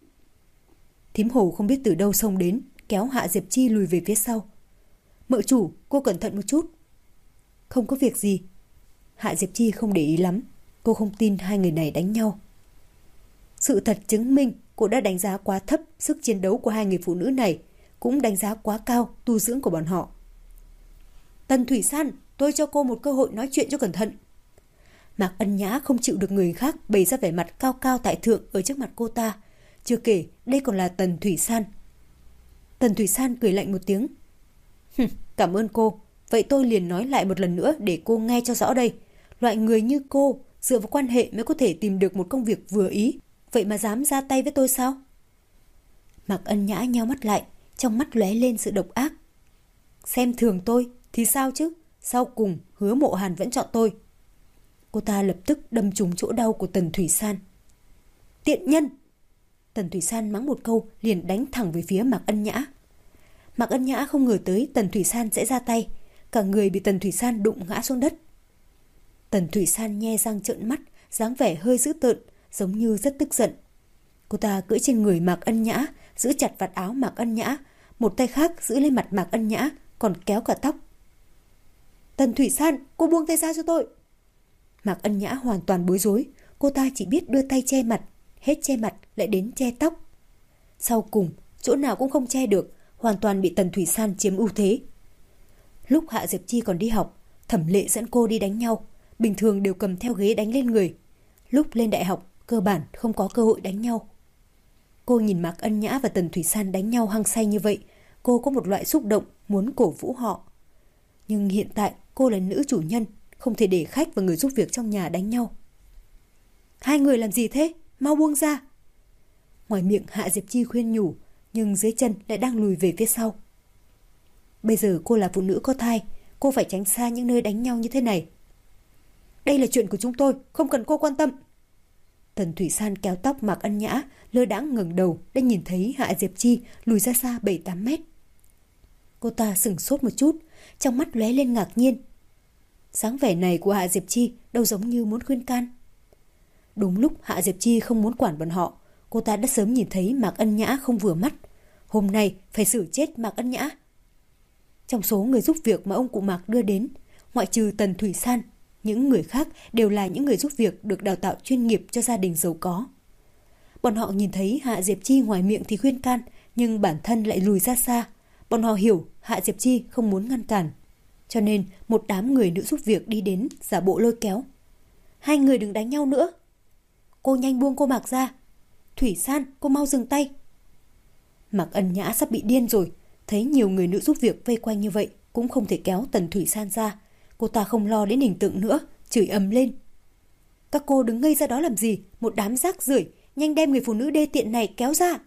[SPEAKER 1] Thím Hồ không biết từ đâu xông đến, kéo Hạ Diệp Chi lùi về phía sau. Mợ chủ, cô cẩn thận một chút. Không có việc gì. Hạ Diệp Chi không để ý lắm. Cô không tin hai người này đánh nhau. Sự thật chứng minh cô đã đánh giá quá thấp sức chiến đấu của hai người phụ nữ này, cũng đánh giá quá cao tu dưỡng của bọn họ. Tần Thủy San, tôi cho cô một cơ hội nói chuyện cho cẩn thận. Mạc Ân Nhã không chịu được người khác bày ra vẻ mặt cao cao tại thượng ở trước mặt cô ta. Chưa kể đây còn là Tần Thủy San. Tần Thủy San cười lạnh một tiếng. Cảm ơn cô. Vậy tôi liền nói lại một lần nữa để cô nghe cho rõ đây. Loại người như cô dựa vào quan hệ mới có thể tìm được một công việc vừa ý. Vậy mà dám ra tay với tôi sao? Mạc Ân Nhã nheo mắt lại, trong mắt lóe lên sự độc ác. Xem thường tôi thì sao chứ? Sau cùng Hứa Mộ Hàn vẫn chọn tôi. Cô ta lập tức đâm trúng chỗ đau của Tần Thủy San. Tiện nhân! Tần Thủy San mắng một câu liền đánh thẳng về phía Mạc Ân Nhã. Mạc Ân Nhã không ngờ tới Tần Thủy San sẽ ra tay, cả người bị Tần Thủy San đụng ngã xuống đất. Tần Thủy San nhe răng trợn mắt, dáng vẻ hơi dữ tợn, giống như rất tức giận. Cô ta cưỡi trên người Mạc Ân Nhã, giữ chặt vạt áo Mạc Ân Nhã, một tay khác giữ lên mặt Mạc Ân Nhã, còn kéo cả tóc. Tần Thủy San, cô buông tay ra cho tôi. Mạc Ân Nhã hoàn toàn bối rối, cô ta chỉ biết đưa tay che mặt, hết che mặt lại đến che tóc. Sau cùng, chỗ nào cũng không che được, hoàn toàn bị Tần Thủy San chiếm ưu thế. Lúc Hạ Diệp Chi còn đi học, Thẩm Lệ dẫn cô đi đánh nhau, bình thường đều cầm theo ghế đánh lên người. Lúc lên đại học, cơ bản không có cơ hội đánh nhau. Cô nhìn Mạc Ân Nhã và Tần Thủy San đánh nhau hăng say như vậy, cô có một loại xúc động muốn cổ vũ họ. Nhưng hiện tại cô là nữ chủ nhân, không thể để khách và người giúp việc trong nhà đánh nhau. Hai người làm gì thế? Mau buông ra! Ngoài miệng Hạ Diệp Chi khuyên nhủ, nhưng dưới chân lại đang lùi về phía sau. Bây giờ cô là phụ nữ có thai, cô phải tránh xa những nơi đánh nhau như thế này. Đây là chuyện của chúng tôi, không cần cô quan tâm. Tần Thủy San kéo tóc Mạc Ân Nhã, lơ đãng ngẩng đầu đã nhìn thấy Hạ Diệp Chi lùi ra xa 7-8 mét. Cô ta sửng sốt một chút, trong mắt lóe lên ngạc nhiên. Dáng vẻ này của Hạ Diệp Chi đâu giống như muốn khuyên can. Đúng lúc Hạ Diệp Chi không muốn quản bọn họ, cô ta đã sớm nhìn thấy Mạc Ân Nhã không vừa mắt. Hôm nay phải xử chết Mạc Ân Nhã. Trong số người giúp việc mà ông cụ Mạc đưa đến, ngoại trừ Tần Thủy San, những người khác đều là những người giúp việc được đào tạo chuyên nghiệp cho gia đình giàu có. Bọn họ nhìn thấy Hạ Diệp Chi ngoài miệng thì khuyên can, nhưng bản thân lại lùi ra xa. Bọn họ hiểu Hạ Diệp Chi không muốn ngăn cản. Cho nên một đám người nữ giúp việc đi đến giả bộ lôi kéo. Hai người đừng đánh nhau nữa. Cô nhanh buông cô Mạc ra. Thủy San, cô mau dừng tay. Mạc Ân Nhã sắp bị điên rồi. Thấy nhiều người nữ giúp việc vây quanh như vậy cũng không thể kéo Tần Thủy San ra. Cô ta không lo đến hình tượng nữa, chửi ầm lên. Các cô đứng ngây ra đó làm gì? Một đám rác rưởi, nhanh đem người phụ nữ đê tiện này kéo ra.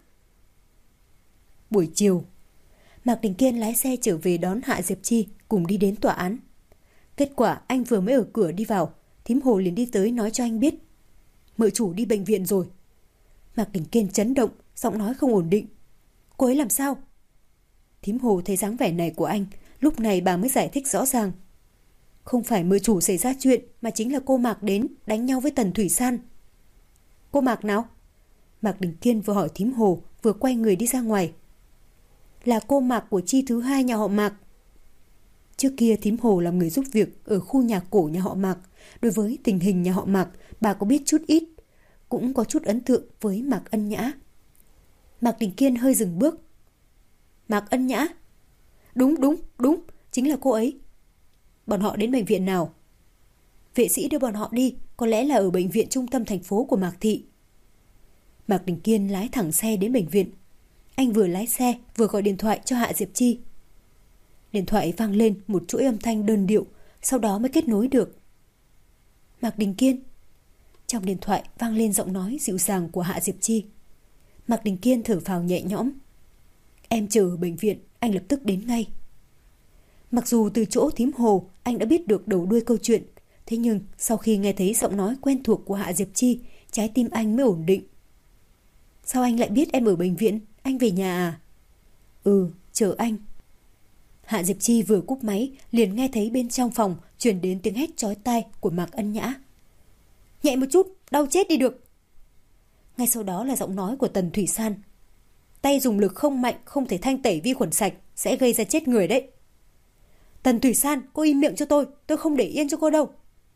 [SPEAKER 1] Buổi chiều, Mạc Đình Kiên lái xe trở về đón Hạ Diệp Chi cùng đi đến tòa án. Kết quả anh vừa mới ở cửa đi vào, thím Hồ liền đi tới nói cho anh biết. Mợ chủ đi bệnh viện rồi. Mạc Đình Kiên chấn động, giọng nói không ổn định. Cô ấy làm sao? Thím Hồ thấy dáng vẻ này của anh, lúc này bà mới giải thích rõ ràng. Không phải mợ chủ xảy ra chuyện, mà chính là cô Mạc đến đánh nhau với Tần Thủy San. Cô Mạc nào? Mạc Đình Kiên vừa hỏi thím Hồ, vừa quay người đi ra ngoài. Là cô Mạc của chi thứ hai nhà họ Mạc. Trước kia thím Hồ làm người giúp việc ở khu nhà cổ nhà họ Mạc. Đối với tình hình nhà họ Mạc, bà có biết chút ít, cũng có chút ấn tượng với Mạc Ân Nhã. Mạc Đình Kiên hơi dừng bước. Mạc Ân Nhã? Đúng, chính là cô ấy. Bọn họ đến bệnh viện nào? Vệ sĩ đưa bọn họ đi, có lẽ là ở bệnh viện trung tâm thành phố của Mạc Thị. Mạc Đình Kiên lái thẳng xe đến bệnh viện. Anh vừa lái xe vừa gọi điện thoại cho Hạ Diệp Chi. Điện thoại vang lên một chuỗi âm thanh đơn điệu, sau đó mới kết nối được. Mạc Đình Kiên. Trong điện thoại vang lên giọng nói dịu dàng của Hạ Diệp Chi. Mạc Đình Kiên thở phào nhẹ nhõm. Em chờ ở bệnh viện, anh lập tức đến ngay. Mặc dù từ chỗ thím Hồ anh đã biết được đầu đuôi câu chuyện, thế nhưng sau khi nghe thấy giọng nói quen thuộc của Hạ Diệp Chi, trái tim anh mới ổn định. Sao anh lại biết em ở bệnh viện? Anh về nhà à? Ừ, chờ anh. Hạ Diệp Chi vừa cúp máy liền nghe thấy bên trong phòng truyền đến tiếng hét chói tai của Mạc Ân Nhã. Nhẹ một chút, đau chết đi được. Ngay sau đó là giọng nói của Tần Thủy San. Tay dùng lực không mạnh không thể thanh tẩy vi khuẩn sạch, sẽ gây ra chết người đấy. Tần Thủy San, cô im miệng cho tôi không để yên cho cô đâu.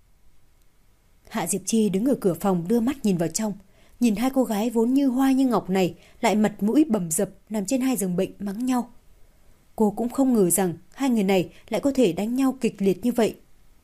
[SPEAKER 1] Hạ Diệp Chi đứng ở cửa phòng đưa mắt nhìn vào trong, nhìn hai cô gái vốn như hoa như ngọc này lại mặt mũi bầm dập nằm trên hai giường bệnh mắng nhau. Cô cũng không ngờ rằng hai người này lại có thể đánh nhau kịch liệt như vậy.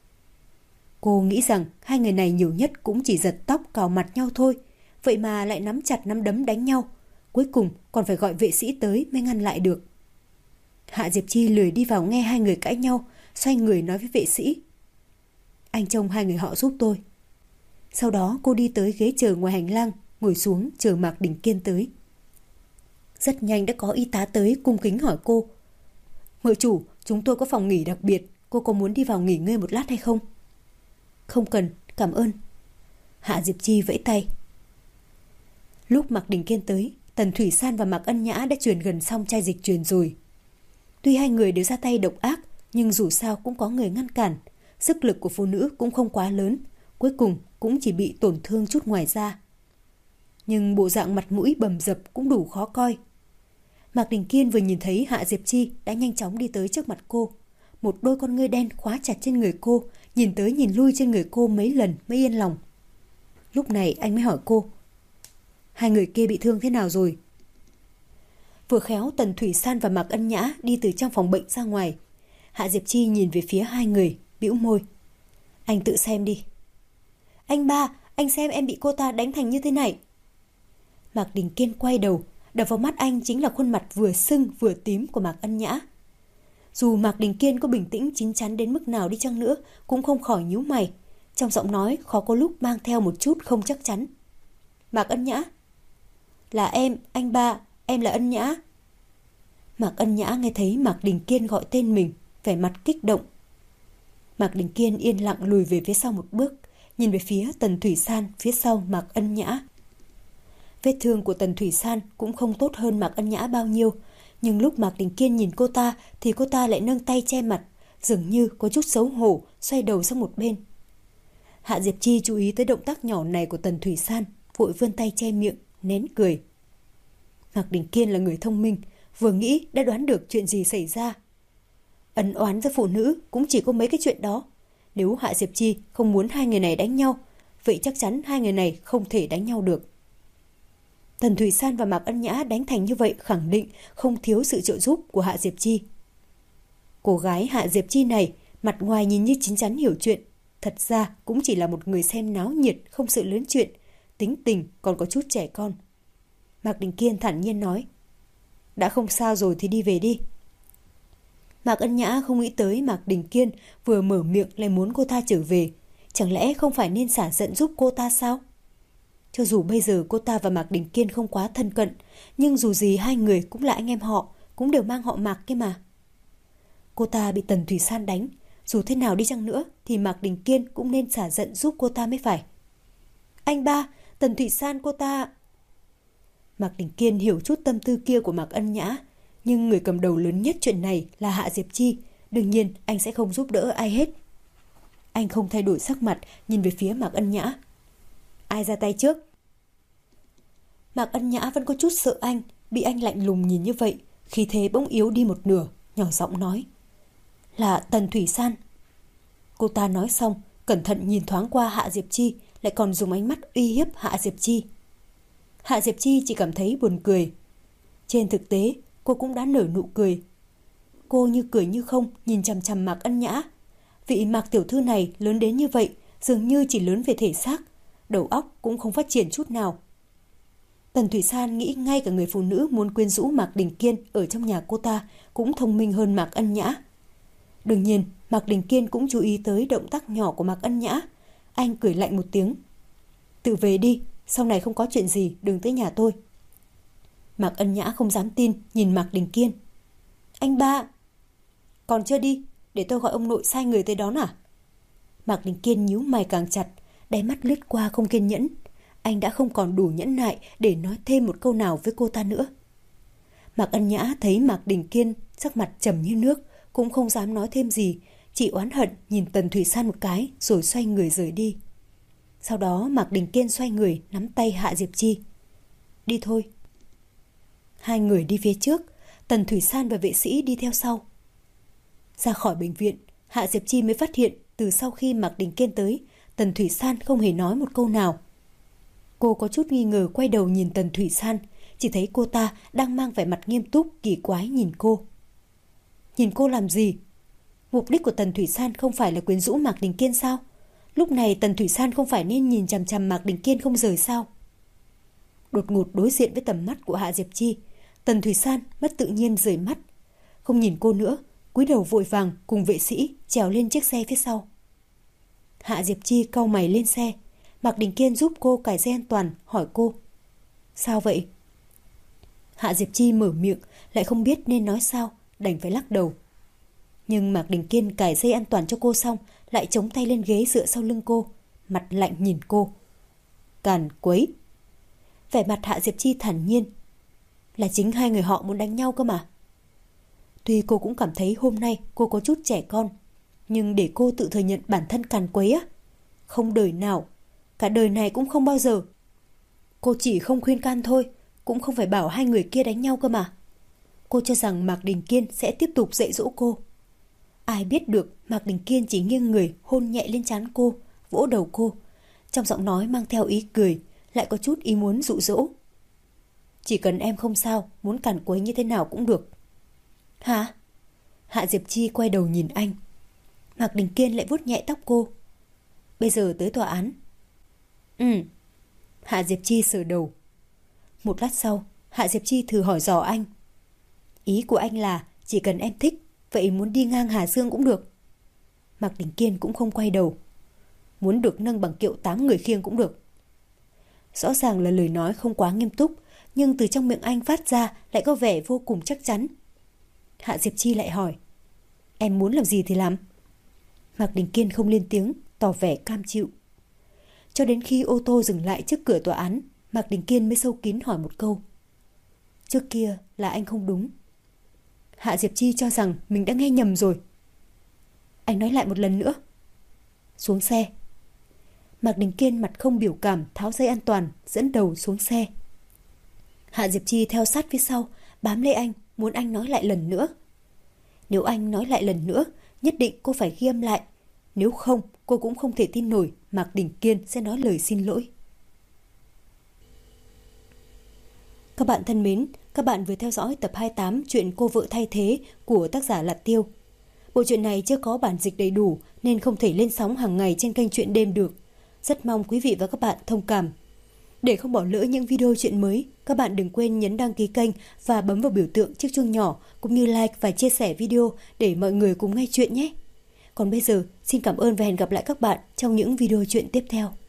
[SPEAKER 1] Cô nghĩ rằng hai người này nhiều nhất cũng chỉ giật tóc cào mặt nhau thôi, vậy mà lại nắm chặt nắm đấm đánh nhau, cuối cùng còn phải gọi vệ sĩ tới mới ngăn lại được. Hạ Diệp Chi lười đi vào nghe hai người cãi nhau, xoay người nói với vệ sĩ. Anh trông hai người họ giúp tôi. Sau đó cô đi tới ghế chờ ngoài hành lang, ngồi xuống chờ Mạc Đình Kiên tới. Rất nhanh đã có y tá tới cung kính hỏi cô. Mợ chủ, chúng tôi có phòng nghỉ đặc biệt, cô có muốn đi vào nghỉ ngơi một lát hay không? Không cần, cảm ơn. Hạ Diệp Chi vẫy tay. Lúc Mạc Đình Kiên tới, Tần Thủy San và Mạc Ân Nhã đã truyền gần xong chai dịch truyền rồi. Tuy hai người đều ra tay độc ác, nhưng dù sao cũng có người ngăn cản. Sức lực của phụ nữ cũng không quá lớn, cuối cùng cũng chỉ bị tổn thương chút ngoài da. Nhưng bộ dạng mặt mũi bầm dập cũng đủ khó coi. Mạc Đình Kiên vừa nhìn thấy Hạ Diệp Chi đã nhanh chóng đi tới trước mặt cô. Một đôi con ngươi đen khóa chặt trên người cô, nhìn tới nhìn lui trên người cô mấy lần mới yên lòng. Lúc này anh mới hỏi cô. Hai người kia bị thương thế nào rồi? Vừa khéo Tần Thủy San và Mạc Ân Nhã đi từ trong phòng bệnh ra ngoài. Hạ Diệp Chi nhìn về phía hai người, bĩu môi. Anh tự xem đi. Anh ba, anh xem em bị cô ta đánh thành như thế này. Mạc Đình Kiên quay đầu, đập vào mắt anh chính là khuôn mặt vừa sưng vừa tím của Mạc Ân Nhã. Dù Mạc Đình Kiên có bình tĩnh chín chắn đến mức nào đi chăng nữa, cũng không khỏi nhíu mày. Trong giọng nói khó có lúc mang theo một chút không chắc chắn. Mạc Ân Nhã. Là em, anh ba, em là Ân Nhã. Mạc Ân Nhã nghe thấy Mạc Đình Kiên gọi tên mình, vẻ mặt kích động. Mạc Đình Kiên yên lặng lùi về phía sau một bước, nhìn về phía Tần Thủy San phía sau Mạc Ân Nhã. Vết thương của Tần Thủy San cũng không tốt hơn Mạc Ân Nhã bao nhiêu, nhưng lúc Mạc Đình Kiên nhìn cô ta thì cô ta lại nâng tay che mặt, dường như có chút xấu hổ, xoay đầu sang một bên. Hạ Diệp Chi chú ý tới động tác nhỏ này của Tần Thủy San, vội vươn tay che miệng, nén cười. Mạc Đình Kiên là người thông minh, vừa nghĩ đã đoán được chuyện gì xảy ra. Ân oán giữa phụ nữ cũng chỉ có mấy cái chuyện đó. Nếu Hạ Diệp Chi không muốn hai người này đánh nhau, vậy chắc chắn hai người này không thể đánh nhau được. Tần Thủy San và Mạc Ân Nhã đánh thành như vậy khẳng định không thiếu sự trợ giúp của Hạ Diệp Chi. Cô gái Hạ Diệp Chi này mặt ngoài nhìn như chín chắn hiểu chuyện, thật ra cũng chỉ là một người xem náo nhiệt không sự lớn chuyện, tính tình còn có chút trẻ con. Mạc Đình Kiên thản nhiên nói. Đã không sao rồi thì đi về đi. Mạc Ân Nhã không nghĩ tới Mạc Đình Kiên vừa mở miệng lại muốn cô ta trở về. Chẳng lẽ không phải nên xả giận giúp cô ta sao? Cho dù bây giờ cô ta và Mạc Đình Kiên không quá thân cận, nhưng dù gì hai người cũng là anh em họ, cũng đều mang họ Mạc kia mà. Cô ta bị Tần Thủy San đánh, dù thế nào đi chăng nữa thì Mạc Đình Kiên cũng nên xả giận giúp cô ta mới phải. Anh ba, Tần Thủy San cô ta... Mạc Đình Kiên hiểu chút tâm tư kia của Mạc Ân Nhã, nhưng người cầm đầu lớn nhất chuyện này là Hạ Diệp Chi, đương nhiên anh sẽ không giúp đỡ ai hết. Anh không thay đổi sắc mặt, nhìn về phía Mạc Ân Nhã. Ai ra tay trước? Mạc Ân Nhã vẫn có chút sợ anh, bị anh lạnh lùng nhìn như vậy, khí thế bỗng yếu đi một nửa, nhỏ giọng nói. Là Tần Thủy San. Cô ta nói xong, cẩn thận nhìn thoáng qua Hạ Diệp Chi, lại còn dùng ánh mắt uy hiếp Hạ Diệp Chi. Hạ Diệp Chi chỉ cảm thấy buồn cười. Trên thực tế, cô cũng đã nở nụ cười. Cô như cười như không nhìn chằm chằm Mạc Ân Nhã. Vị Mạc tiểu thư này lớn đến như vậy, dường như chỉ lớn về thể xác, đầu óc cũng không phát triển chút nào. Tần Thủy San nghĩ ngay cả người phụ nữ muốn quyến rũ Mạc Đình Kiên ở trong nhà cô ta cũng thông minh hơn Mạc Ân Nhã. Đương nhiên, Mạc Đình Kiên cũng chú ý tới động tác nhỏ của Mạc Ân Nhã. Anh cười lạnh một tiếng. Tự về đi, sau này không có chuyện gì đừng tới nhà tôi. Mạc Ân Nhã không dám tin nhìn Mạc Đình Kiên. Anh ba. Còn chưa đi, để tôi gọi ông nội sai người tới đón à? Mạc Đình Kiên nhíu mày càng chặt, đáy mắt lướt qua không kiên nhẫn. Anh đã không còn đủ nhẫn nại để nói thêm một câu nào với cô ta nữa. Mạc Ân Nhã thấy Mạc Đình Kiên sắc mặt trầm như nước, cũng không dám nói thêm gì, chỉ oán hận nhìn Tần Thủy San một cái rồi xoay người rời đi. Sau đó Mạc Đình Kiên xoay người nắm tay Hạ Diệp Chi. Đi thôi. Hai người đi phía trước, Tần Thủy San và vệ sĩ đi theo sau. Ra khỏi bệnh viện, Hạ Diệp Chi mới phát hiện từ sau khi Mạc Đình Kiên tới, Tần Thủy San không hề nói một câu nào. Cô có chút nghi ngờ quay đầu nhìn Tần Thủy San, chỉ thấy cô ta đang mang vẻ mặt nghiêm túc kỳ quái nhìn cô. Nhìn cô làm gì? Mục đích của Tần Thủy San không phải là quyến rũ Mạc Đình Kiên sao? Lúc này Tần Thủy San không phải nên nhìn chằm chằm Mạc Đình Kiên không rời sao? Đột ngột đối diện với tầm mắt của Hạ Diệp Chi, Tần Thủy San mất tự nhiên rời mắt, không nhìn cô nữa, cúi đầu vội vàng cùng vệ sĩ trèo lên chiếc xe phía sau. Hạ Diệp Chi cau mày lên xe, Mạc Đình Kiên giúp cô cài dây an toàn, hỏi cô: Sao vậy? Hạ Diệp Chi mở miệng lại không biết nên nói sao, đành phải lắc đầu. Nhưng Mạc Đình Kiên cài dây an toàn cho cô xong, lại chống tay lên ghế dựa sau lưng cô, mặt lạnh nhìn cô. Càn quấy. Vẻ mặt Hạ Diệp Chi thản nhiên. Là chính hai người họ muốn đánh nhau cơ mà. Tuy cô cũng cảm thấy hôm nay cô có chút trẻ con, nhưng để cô tự thừa nhận bản thân càn quấy á, không đời nào, cả đời này cũng không bao giờ. Cô chỉ không khuyên can thôi, cũng không phải bảo hai người kia đánh nhau cơ mà. Cô cho rằng Mạc Đình Kiên sẽ tiếp tục dạy dỗ cô. Ai biết được Mạc Đình Kiên chỉ nghiêng người hôn nhẹ lên trán cô, vỗ đầu cô. Trong giọng nói mang theo ý cười, lại có chút ý muốn dụ dỗ. Chỉ cần em không sao, muốn càn quấy như thế nào cũng được. Hả? Hạ Diệp Chi quay đầu nhìn anh. Mạc Đình Kiên lại vuốt nhẹ tóc cô. Bây giờ tới tòa án. Hạ Diệp Chi sờ đầu. Một lát sau, Hạ Diệp Chi thử hỏi dò anh. Ý của anh là chỉ cần em thích, vậy muốn đi ngang Hà Dương cũng được. Mạc Đình Kiên cũng không quay đầu. Muốn được nâng bằng kiệu 8 người khiêng cũng được. Rõ ràng là lời nói không quá nghiêm túc, nhưng từ trong miệng anh phát ra lại có vẻ vô cùng chắc chắn. Hạ Diệp Chi lại hỏi: Em muốn làm gì thì làm. Mạc Đình Kiên không lên tiếng, tỏ vẻ cam chịu. Cho đến khi ô tô dừng lại trước cửa tòa án, Mạc Đình Kiên mới sâu kín hỏi một câu: Trước kia là anh không đúng. Hạ Diệp Chi cho rằng mình đã nghe nhầm rồi. Anh nói lại một lần nữa. Xuống xe. Mạc Đình Kiên mặt không biểu cảm tháo dây an toàn, dẫn đầu xuống xe. Hạ Diệp Chi theo sát phía sau, bám lấy anh, muốn anh nói lại lần nữa. Nếu anh nói lại lần nữa, nhất định cô phải ghi âm lại. Nếu không, cô cũng không thể tin nổi Mạc Đình Kiên sẽ nói lời xin lỗi. Các bạn thân mến, các bạn vừa theo dõi tập 28 chuyện Cô vợ thay thế của tác giả Lạt Tiêu. Bộ truyện này chưa có bản dịch đầy đủ nên không thể lên sóng hàng ngày trên kênh Truyện Đêm được. Rất mong quý vị và các bạn thông cảm. Để không bỏ lỡ những video truyện mới, các bạn đừng quên nhấn đăng ký kênh và bấm vào biểu tượng chiếc chuông nhỏ, cũng như like và chia sẻ video để mọi người cùng nghe chuyện nhé. Còn bây giờ, xin cảm ơn và hẹn gặp lại các bạn trong những video truyện tiếp theo.